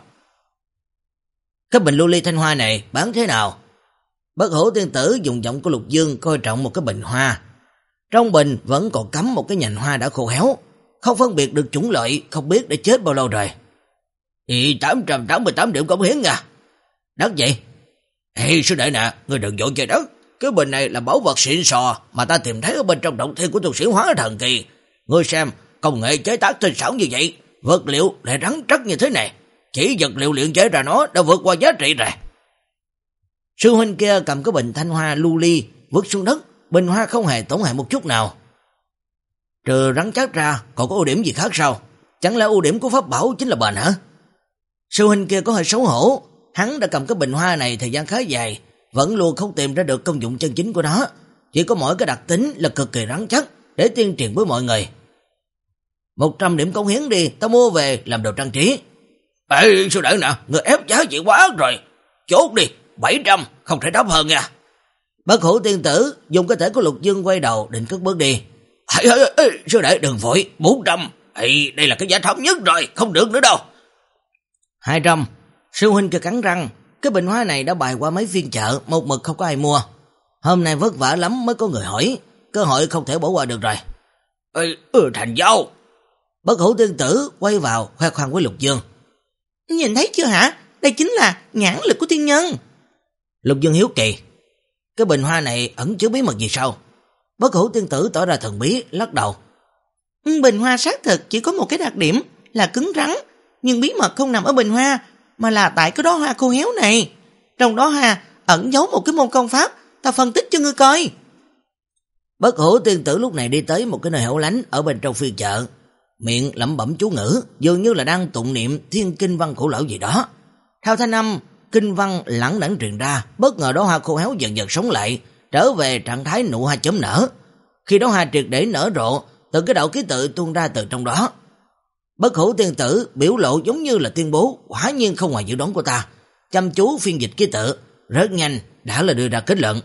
Cái bình lưu ly thanh hoa này bán thế nào? Bất Hủ tiên tử dùng giọng của Lục Dương coi trọng một cái bình hoa. Trong bình vẫn còn cắm một cái nhành hoa đã khô héo, không phân biệt được chủng loại, không biết đã chết bao lâu rồi. Thì tám trăm tám mươi tám điểm cống hiến nha. Đắt vậy? Ê sư đệ nè, ngươi đừng vội chơi đất. Cái bình này là bảo vật xịn sò mà ta tìm thấy ở bên trong động thiên của tu sĩ Hóa Thần Kỳ. Ngươi xem, công nghệ chế tác tinh xảo như vậy, vật liệu lại rắn chắc như thế này, chỉ vật liệu luyện chế ra nó đã vượt qua giá trị rồi. Sư huynh kia cầm cái bình thanh hoa lưu ly vứt xuống đất, bình hoa không hề tổn hại một chút nào. Trừ rắn chắc ra, còn có ưu điểm gì khác sao? Chẳng lẽ ưu điểm của pháp bảo chính là bền hả? Sư huynh kia có hơi xấu hổ, hắn đã cầm cái bình hoa này thời gian khá dài, vẫn luôn không tìm ra được công dụng chân chính của nó, chỉ có mỗi cái đặc tính là cực kỳ rắn chắc để tuyên truyền với mọi người. Một trăm điểm cống hiến đi, tao mua về làm đồ trang trí. Ê sư đệ nè, người ép giá trị quá rồi, chốt đi, bảy trăm, không thể đáp hơn nha. Bất Hủ tiên tử dùng cơ thể của Lục Dương quay đầu định cất bước đi. Ê, ê, ê, sư đệ đừng vội, bốn trăm, ê, đây là cái giá thấp nhất rồi, không được nữa đâu. Hai trăm, sư huynh kia cắn răng, cái bình hoa này đã bày qua mấy phiên chợ, một mực không có ai mua. Hôm nay vất vả lắm mới có người hỏi, cơ hội không thể bỏ qua được rồi. Ê, ừ, thành giao. Bất Hủ tiên tử quay vào khoe khoang với Lục Dương. Nhìn thấy chưa hả? Đây chính là nhãn lực của tiên nhân. Lục Dương hiếu kỳ, cái bình hoa này ẩn chứa bí mật gì sao? Bất Hủ tiên tử tỏ ra thần bí, lắc đầu. Bình hoa xác thực chỉ có một cái đặc điểm là cứng rắn, nhưng bí mật không nằm ở bình hoa, mà là tại cái đóa hoa khô héo này. Trong đó hoa ẩn giấu một cái môn công pháp, ta phân tích cho ngươi coi. Bất Hủ tiên tử lúc này đi tới một cái nơi hẻo lánh ở bên trong phiên chợ, miệng lẩm bẩm chú ngữ, dường như là đang tụng niệm thiên kinh văn cổ lão gì đó. Theo thanh âm kinh văn lẳng lẳng truyền ra, bất ngờ đóa hoa khô héo dần dần sống lại, trở về trạng thái nụ hoa chớm nở. Khi đóa hoa triệt để nở rộ, từng cái đạo ký tự tuôn ra từ trong đó. Bất Hủ tiên tử biểu lộ giống như là tuyên bố quả nhiên không ngoài dự đoán của ta, chăm chú phiên dịch ký tự, rất nhanh đã là đưa ra kết luận.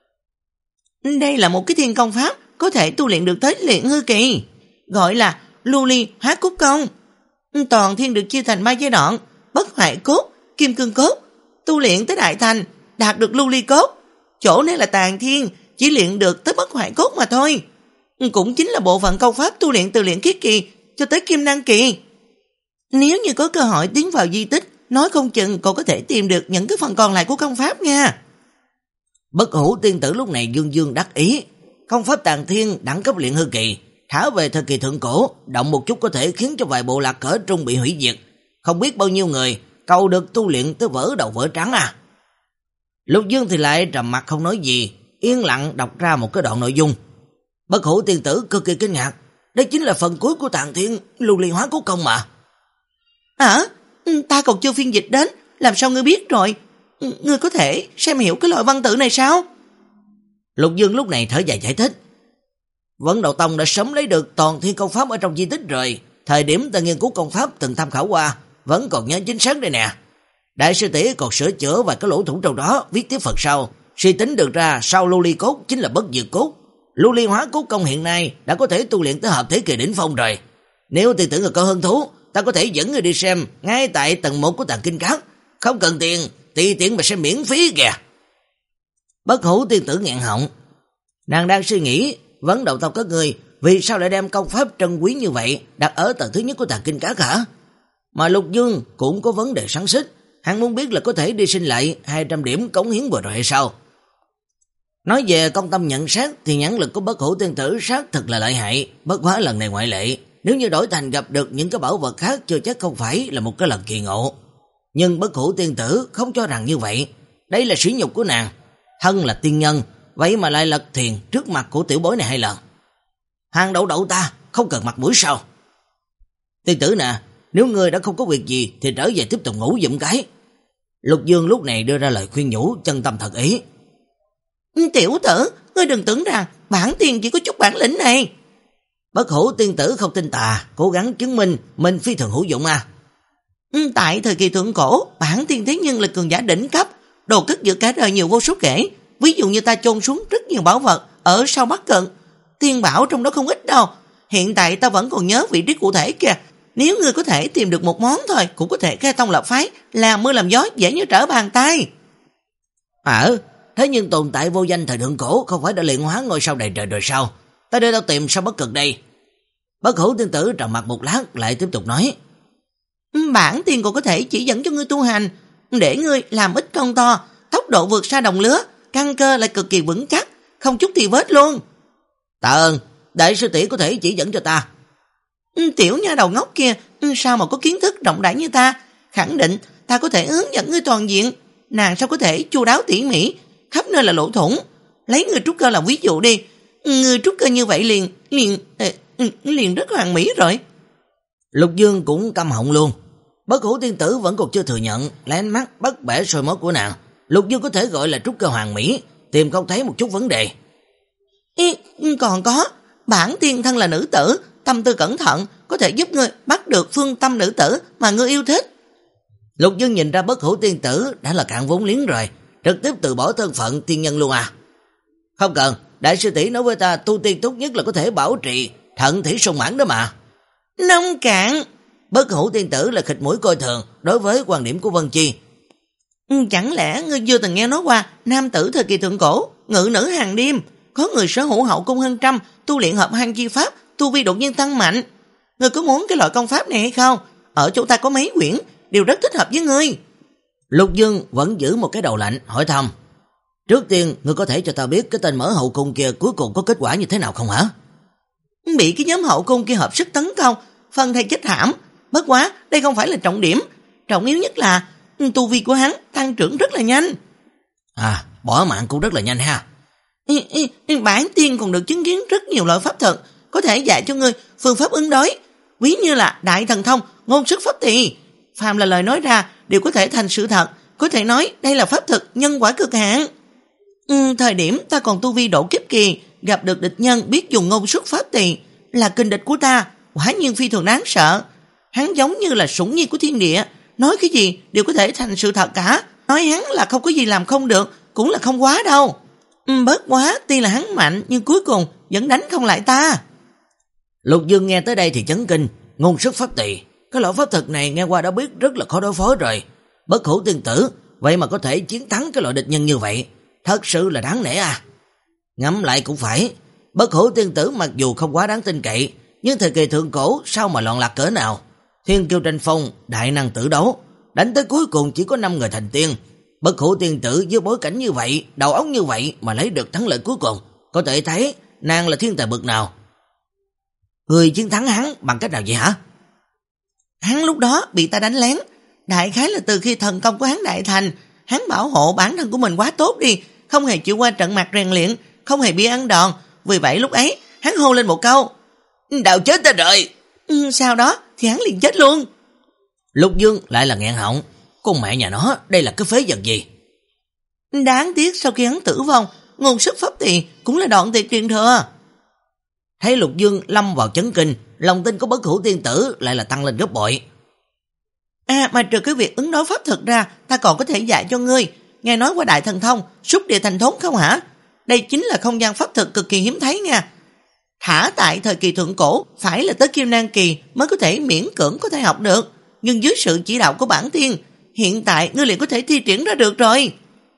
Đây là một cái thiên công pháp có thể tu luyện được tới luyện hư kỳ, gọi là lưu ly hóa cốt công. Toàn thiên được chia thành ba giai đoạn: bất hoại cốt, kim cương cốt. Tu luyện tới đại thành, đạt được lưu ly cốt, chỗ này là tàn thiên, chỉ luyện được tới bất hoại cốt mà thôi. Cũng chính là bộ phận công pháp tu luyện từ luyện khí kỳ cho tới kim đan kỳ. Nếu như có cơ hội tiến vào di tích, nói không chừng còn có thể tìm được những cái phần còn lại của công pháp nha. Bất Hủ tiên tử lúc này dương dương đắc ý, công pháp tàn thiên đẳng cấp luyện hư kỳ, thả về thời kỳ thượng cổ, động một chút có thể khiến cho vài bộ lạc cỡ trung bị hủy diệt, không biết bao nhiêu người cầu được tu luyện tới vỡ đầu vỡ trắng à. Lục Dương thì lại trầm mặt không nói gì, yên lặng đọc ra một cái đoạn nội dung. Bất Hủ tiên tử cực kỳ kinh ngạc, đây chính là phần cuối của tàn thiên lưu ly hóa cốt công mà. Hả? Ta còn chưa phiên dịch đến, làm sao ngươi biết rồi? Ngươi có thể xem hiểu cái loại văn tự này sao? Lục Dương lúc này thở dài giải thích. Vấn Đạo Tông đã sớm lấy được toàn thiên công pháp ở trong di tích rồi, thời điểm ta nghiên cứu công pháp từng tham khảo qua, vẫn còn nhớ chính xác đây nè. Đại sư tỷ còn sửa chữa vài cái lỗ thủng trong đó, viết tiếp phần sau, suy tính được ra sau lưu ly cốt chính là bất diệt cốt. Lưu ly hóa cốt công hiện nay đã có thể tu luyện tới hợp thể kỳ đỉnh phong rồi. Nếu tiền tử người có hứng thú, ta có thể dẫn người đi xem ngay tại tầng một của tàng kinh các, không cần tiền, tùy tiện mà xem miễn phí kìa. Bất Hủ tiên tử nghẹn họng, nàng đang suy nghĩ, Vấn Đạo Tông các người vì sao lại đem công pháp trân quý như vậy đặt ở tầng thứ nhất của tàng kinh các hả? Mà Lục Dương cũng có vấn đề sáng xích, hắn muốn biết là có thể đi xin lại hai trăm điểm cống hiến vừa rồi hay sao. Nói về công tâm nhận xét thì nhãn lực của Bất Hủ tiên tử xác thực là lợi hại, bất quá lần này ngoại lệ, nếu như đổi thành gặp được những cái bảo vật khác chưa chắc không phải là một cái lần kỳ ngộ. Nhưng Bất Hủ tiên tử không cho rằng như vậy, đây là sỉ nhục của nàng, thân là tiên nhân, vậy mà lại lật thuyền trước mặt của tiểu bối này hai lần. Hàng đậu đậu ta, không cần mặt mũi sao? Tiên tử nè, nếu ngươi đã không có việc gì thì trở về tiếp tục ngủ giùm cái. Lục Dương lúc này đưa ra lời khuyên nhủ chân tâm thật ý. Tiểu tử, ngươi đừng tưởng rằng bản tiên chỉ có chút bản lĩnh này. Bất Hủ tiên tử không tin tà, cố gắng chứng minh mình phi thường hữu dụng à. Tại thời kỳ thượng cổ, bản tiên thế nhân là cường giả đỉnh cấp, đồ cất giữ cả đời nhiều vô số kể. Ví dụ như ta chôn xuống rất nhiều bảo vật ở sau Bắc Cận, tiên bảo trong đó không ít đâu. Hiện tại ta vẫn còn nhớ vị trí cụ thể kìa, Nếu ngươi có thể tìm được một món thôi, cũng có thể khai tông lập phái, làm mưa làm gió dễ như trở bàn tay. Ờ, thế nhưng tồn tại vô danh thời thượng cổ không phải đã luyện hóa ngôi sao đầy trời rồi sao? Ta đưa tao tìm sao bất cực đây? Bất Hủ tiên tử trầm mặt một lát lại tiếp tục nói. Bản tiên còn có thể chỉ dẫn cho ngươi tu hành, để ngươi làm ít công to, tốc độ vượt xa đồng lứa, căn cơ lại cực kỳ vững chắc, không chút tì vết luôn. Tạ ơn, đại sư tỷ có thể chỉ dẫn cho ta. Tiểu nha đầu ngốc kia, sao mà có kiến thức rộng rãi như ta, khẳng định ta có thể hướng dẫn ngươi toàn diện. Nàng sao có thể chu đáo tỉ mỉ, khắp nơi là lỗ thủng. Lấy người trúc cơ làm ví dụ đi, người trúc cơ như vậy liền liền liền rất hoàn mỹ rồi. Lục Dương cũng căm họng luôn. Bất Hủ tiên tử vẫn còn chưa thừa nhận, lấy ánh mắt bắt bẻ soi mói của nàng. Lục Dương có thể gọi là trúc cơ hoàn mỹ, tìm không thấy một chút vấn đề. Ý, còn có, bản tiên thân là nữ tử, tâm tư cẩn thận, có thể giúp ngươi bắt được phương tâm nữ tử mà ngươi yêu thích. Lục Dương nhìn ra Bất Hủ tiên tử đã là cạn vốn liếng rồi, trực tiếp từ bỏ thân phận tiên nhân luôn à. Không cần, đại sư tỷ nói với ta tu tiên tốt nhất là có thể bảo trì thận thủy sung mãn đó mà. Nông cạn. Bất Hủ tiên tử là khịt mũi coi thường đối với quan điểm của Vân Chi. Chẳng lẽ ngươi chưa từng nghe nói qua nam tử thời kỳ thượng cổ, ngự nữ hàng đêm, có người sở hữu hậu cung hơn trăm, tu luyện hợp hành chi pháp, tu vi đột nhiên tăng mạnh. Ngươi có muốn cái loại công pháp này hay không? Ở chỗ ta có mấy quyển, đều rất thích hợp với ngươi. Lục Dương vẫn giữ một cái đầu lạnh, hỏi thăm. Trước tiên, ngươi có thể cho ta biết cái tên mở hậu cung kia cuối cùng có kết quả như thế nào không hả? Bị cái nhóm hậu cung kia hợp sức tấn công, phân thây chết thảm. Bất quá, đây không phải là trọng điểm. Trọng yếu nhất là tu vi của hắn tăng trưởng rất là nhanh. À, bỏ mạng cũng rất là nhanh ha. Ý, ý, bản tiên còn được chứng kiến rất nhiều loại pháp thuật, có thể dạy cho ngươi phương pháp ứng đối, ví như là đại thần thông, ngôn sức pháp tỳ. Phàm là lời nói ra đều có thể thành sự thật, có thể nói đây là pháp thuật nhân quả cực hạn. Ừ, thời điểm ta còn tu vi độ kiếp kỳ, gặp được địch nhân biết dùng ngôn sức pháp tỳ, là kình địch của ta, quả nhiên phi thường đáng sợ. Hắn giống như là sủng nhi của thiên địa, nói cái gì đều có thể thành sự thật cả. Nói hắn là không có gì làm không được, cũng là không quá đâu. Ừ, bớt quá, tuy là hắn mạnh, nhưng cuối cùng vẫn đánh không lại ta. Lục Dương nghe tới đây thì chấn kinh, ngôn sức pháp tỳ. Cái loại pháp thuật này nghe qua đã biết rất là khó đối phó rồi. Bất Hủ tiên tử, vậy mà có thể chiến thắng cái loại địch nhân như vậy, thật sự là đáng nể à. Ngẫm lại cũng phải, Bất Hủ tiên tử mặc dù không quá đáng tin cậy, nhưng thời kỳ thượng cổ sao mà loạn lạc cỡ nào. Thiên kiêu tranh phong, đại năng tử đấu, đánh tới cuối cùng chỉ có năm người thành tiên. Bất Hủ tiên tử với bối cảnh như vậy, đầu óc như vậy mà lấy được thắng lợi cuối cùng, có thể thấy nàng là thiên tài bậc nào. Người chiến thắng hắn bằng cách nào vậy hả? Hắn lúc đó bị ta đánh lén, đại khái là từ khi thần công của hắn đại thành, hắn bảo hộ bản thân của mình quá tốt đi, không hề chịu qua trận mặt rèn luyện, không hề bị ăn đòn, vì vậy lúc ấy hắn hô lên một câu, đạo chết ta rồi. Ừ, sau đó thì hắn liền chết luôn. Lục Dương lại là nghẹn họng, con mẹ nhà nó, đây là cái phế vật gì? Đáng tiếc sau khi hắn tử vong, ngôn sức pháp tỳ cũng là đoạn tuyệt truyền thừa. Thấy Lục Dương lâm vào chấn kinh, lòng tin của Bất Hủ tiên tử lại là tăng lên gấp bội. À, mà trừ cái việc ứng đối pháp thuật ra, ta còn có thể dạy cho ngươi. Nghe nói qua đại thần thông, xúc địa thành thốn không hả? Đây chính là không gian pháp thuật cực kỳ hiếm thấy nha. Thả tại thời kỳ thượng cổ, phải là tới Kim Nang kỳ mới có thể miễn cưỡng có thể học được. Nhưng dưới sự chỉ đạo của bản tiên, hiện tại ngươi liền có thể thi triển ra được rồi.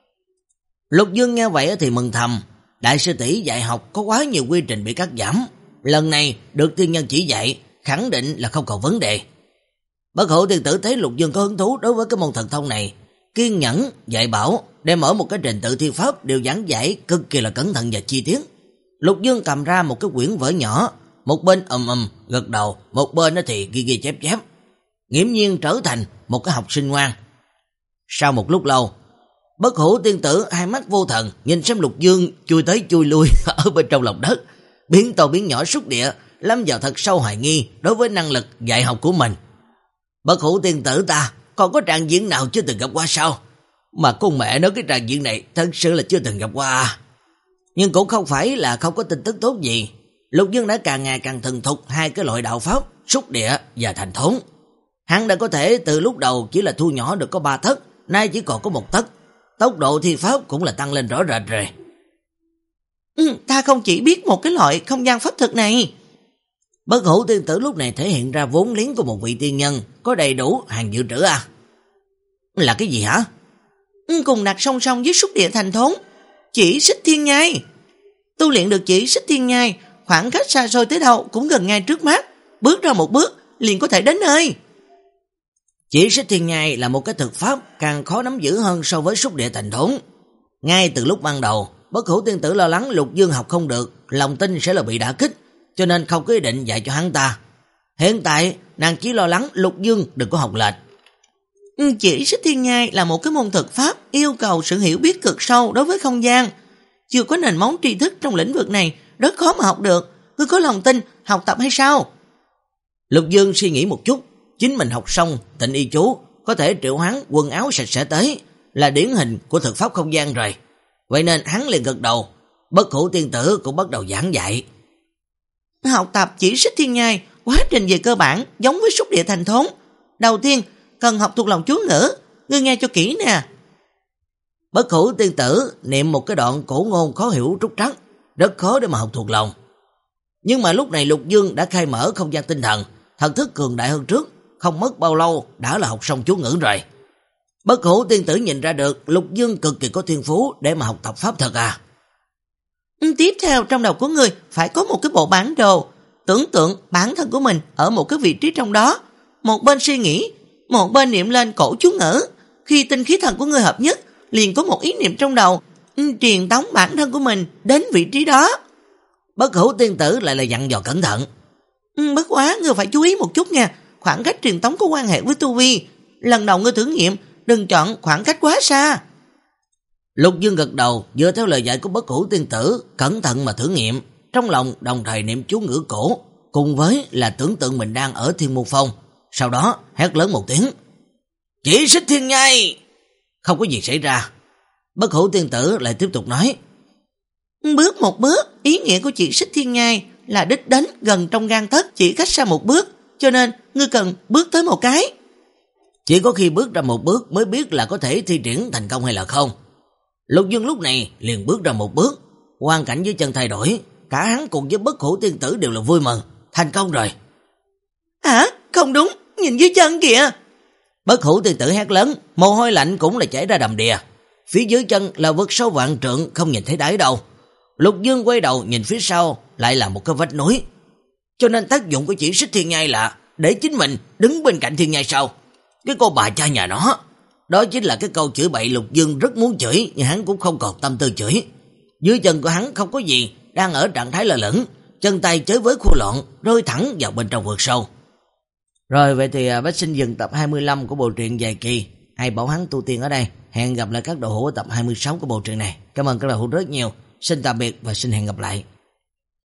Lục Dương nghe vậy thì mừng thầm. Đại sư tỷ dạy học có quá nhiều quy trình bị cắt giảm. Lần này được tiên nhân chỉ dạy, khẳng định là không còn vấn đề. Bất Hủ tiên tử thấy Lục Dương có hứng thú đối với cái môn thần thông này, kiên nhẫn dạy bảo, đem mỗi một cái trình tự thi pháp đều giảng giải cực kỳ là cẩn thận và chi tiết. Lục Dương cầm ra một cái quyển vở nhỏ, một bên ầm ầm gật đầu, một bên thì ghi ghi chép chép, nghiễm nhiên trở thành một cái học sinh ngoan. Sau một lúc lâu, Bất Hủ tiên tử hai mắt vô thần nhìn xem Lục Dương chui tới chui lui ở bên trong lòng đất, biến to biến nhỏ xúc địa, lâm vào thật sâu hoài nghi đối với năng lực dạy học của mình. Bất Hủ tiên tử ta còn có trạng diễn nào chưa từng gặp qua sao? Mà con mẹ nói cái trạng diễn này thật sự là chưa từng gặp qua. Nhưng cũng không phải là không có tin tức tốt gì. Lục Dương đã càng ngày càng thuần thục hai cái loại đạo pháp, xúc địa và thành thốn. Hắn đã có thể từ lúc đầu chỉ là thu nhỏ được có ba tấc, nay chỉ còn có một tấc. Tốc độ thi pháp cũng là tăng lên rõ rệt rồi. Ừ, ta không chỉ biết một cái loại không gian pháp thuật này. Bất Hủ tiên tử lúc này thể hiện ra vốn liếng của một vị tiên nhân, có đầy đủ hàng dự trữ à? Là cái gì hả? Cùng đặt song song với xúc địa thành thốn, chỉ xích thiên nhai. Tu luyện được chỉ xích thiên nhai, khoảng cách xa xôi tới đâu cũng gần ngay trước mắt, bước ra một bước liền có thể đến nơi. Chỉ xích thiên nhai là một cái thực pháp càng khó nắm giữ hơn so với xúc địa thành thốn. Ngay từ lúc ban đầu, Bất Hủ tiên tử lo lắng Lục Dương học không được, lòng tin sẽ là bị đả kích, cho nên không có ý định dạy cho hắn ta. Hiện tại, nàng chỉ lo lắng Lục Dương đừng có học lệch. Chỉ xích thiên nhai là một cái môn thực pháp yêu cầu sự hiểu biết cực sâu đối với không gian. Chưa có nền móng tri thức trong lĩnh vực này, rất khó mà học được. Ngươi có lòng tin học tập hay sao? Lục Dương suy nghĩ một chút, chính mình học xong tịnh y chú, có thể triệu hoán quần áo sạch sẽ tới, là điển hình của thực pháp không gian rồi. Vậy nên hắn liền gật đầu. Bất Hủ tiên tử cũng bắt đầu giảng dạy. Học tập chỉ xích thiên nhai, quá trình về cơ bản giống với xúc địa thành thốn. Đầu tiên cần học thuộc lòng chú ngữ, ngươi nghe cho kỹ nè. Bất Hủ tiên tử niệm một cái đoạn cổ ngôn khó hiểu trúc trắc, rất khó để mà học thuộc lòng. Nhưng mà lúc này Lục Dương đã khai mở không gian tinh thần, thần thức cường đại hơn trước, không mất bao lâu đã là học xong chú ngữ rồi. Bất Hủ tiên tử nhìn ra được Lục Dương cực kỳ có thiên phú để mà học tập pháp thật à. Tiếp theo trong đầu của ngươi phải có một cái bộ bản đồ, tưởng tượng bản thân của mình ở một cái vị trí trong đó, một bên suy nghĩ, một bên niệm lên cổ chú ngữ. Khi tinh khí thần của ngươi hợp nhất, liền có một ý niệm trong đầu, truyền tống bản thân của mình đến vị trí đó. Bất Hủ tiên tử lại là dặn dò cẩn thận. Bất quá ngươi phải chú ý một chút nha, khoảng cách truyền tống có quan hệ với tu vi. Lần đầu ngươi thử nghiệm, đừng chọn khoảng cách quá xa. Lục Dương gật đầu, dựa theo lời dạy của Bất Hủ tiên tử, cẩn thận mà thử nghiệm, trong lòng đồng thời niệm chú ngữ cổ, cùng với là tưởng tượng mình đang ở Thiên Môn Phong. Sau đó hét lớn một tiếng, chỉ xích thiên nhai. Không có gì xảy ra. Bất Hủ tiên tử lại tiếp tục nói, bước một bước, ý nghĩa của chỉ xích thiên nhai là đích đến gần trong gang tấc, chỉ cách xa một bước, cho nên ngươi cần bước tới một cái. Chỉ có khi bước ra một bước mới biết là có thể thi triển thành công hay là không. Lục Dương lúc này liền bước ra một bước, hoàn cảnh dưới chân thay đổi, cả hắn cùng với Bất Hủ tiên tử đều là vui mừng, thành công rồi. Hả? Không đúng, nhìn dưới chân kìa. Bất Hủ tiên tử hét lớn, mồ hôi lạnh cũng là chảy ra đầm đìa. Phía dưới chân là vực sâu vạn trượng, không nhìn thấy đáy đâu. Lục Dương quay đầu nhìn phía sau, lại là một cái vách núi. Cho nên tác dụng của chỉ xích thiên nhai là để chính mình đứng bên cạnh thiên nhai sau. Cái cô bà cha nhà nó, đó chính là cái câu chửi bậy Lục Dương rất muốn chửi, nhưng hắn cũng không còn tâm tư chửi. Dưới chân của hắn không có gì, đang ở trạng thái lơ lửng, chân tay chới với khu loạn, rơi thẳng vào bên trong vực sâu. Rồi vậy thì Bách Sinh dừng tập hai mươi lăm của bộ truyện dài kỳ Ai Bảo Hắn Tu Tiên ở đây. Hẹn gặp lại các đồ hữu ở tập hai mươi sáu của bộ truyện này. Cảm ơn các đồ hữu rất nhiều. Xin tạm biệt và xin hẹn gặp lại.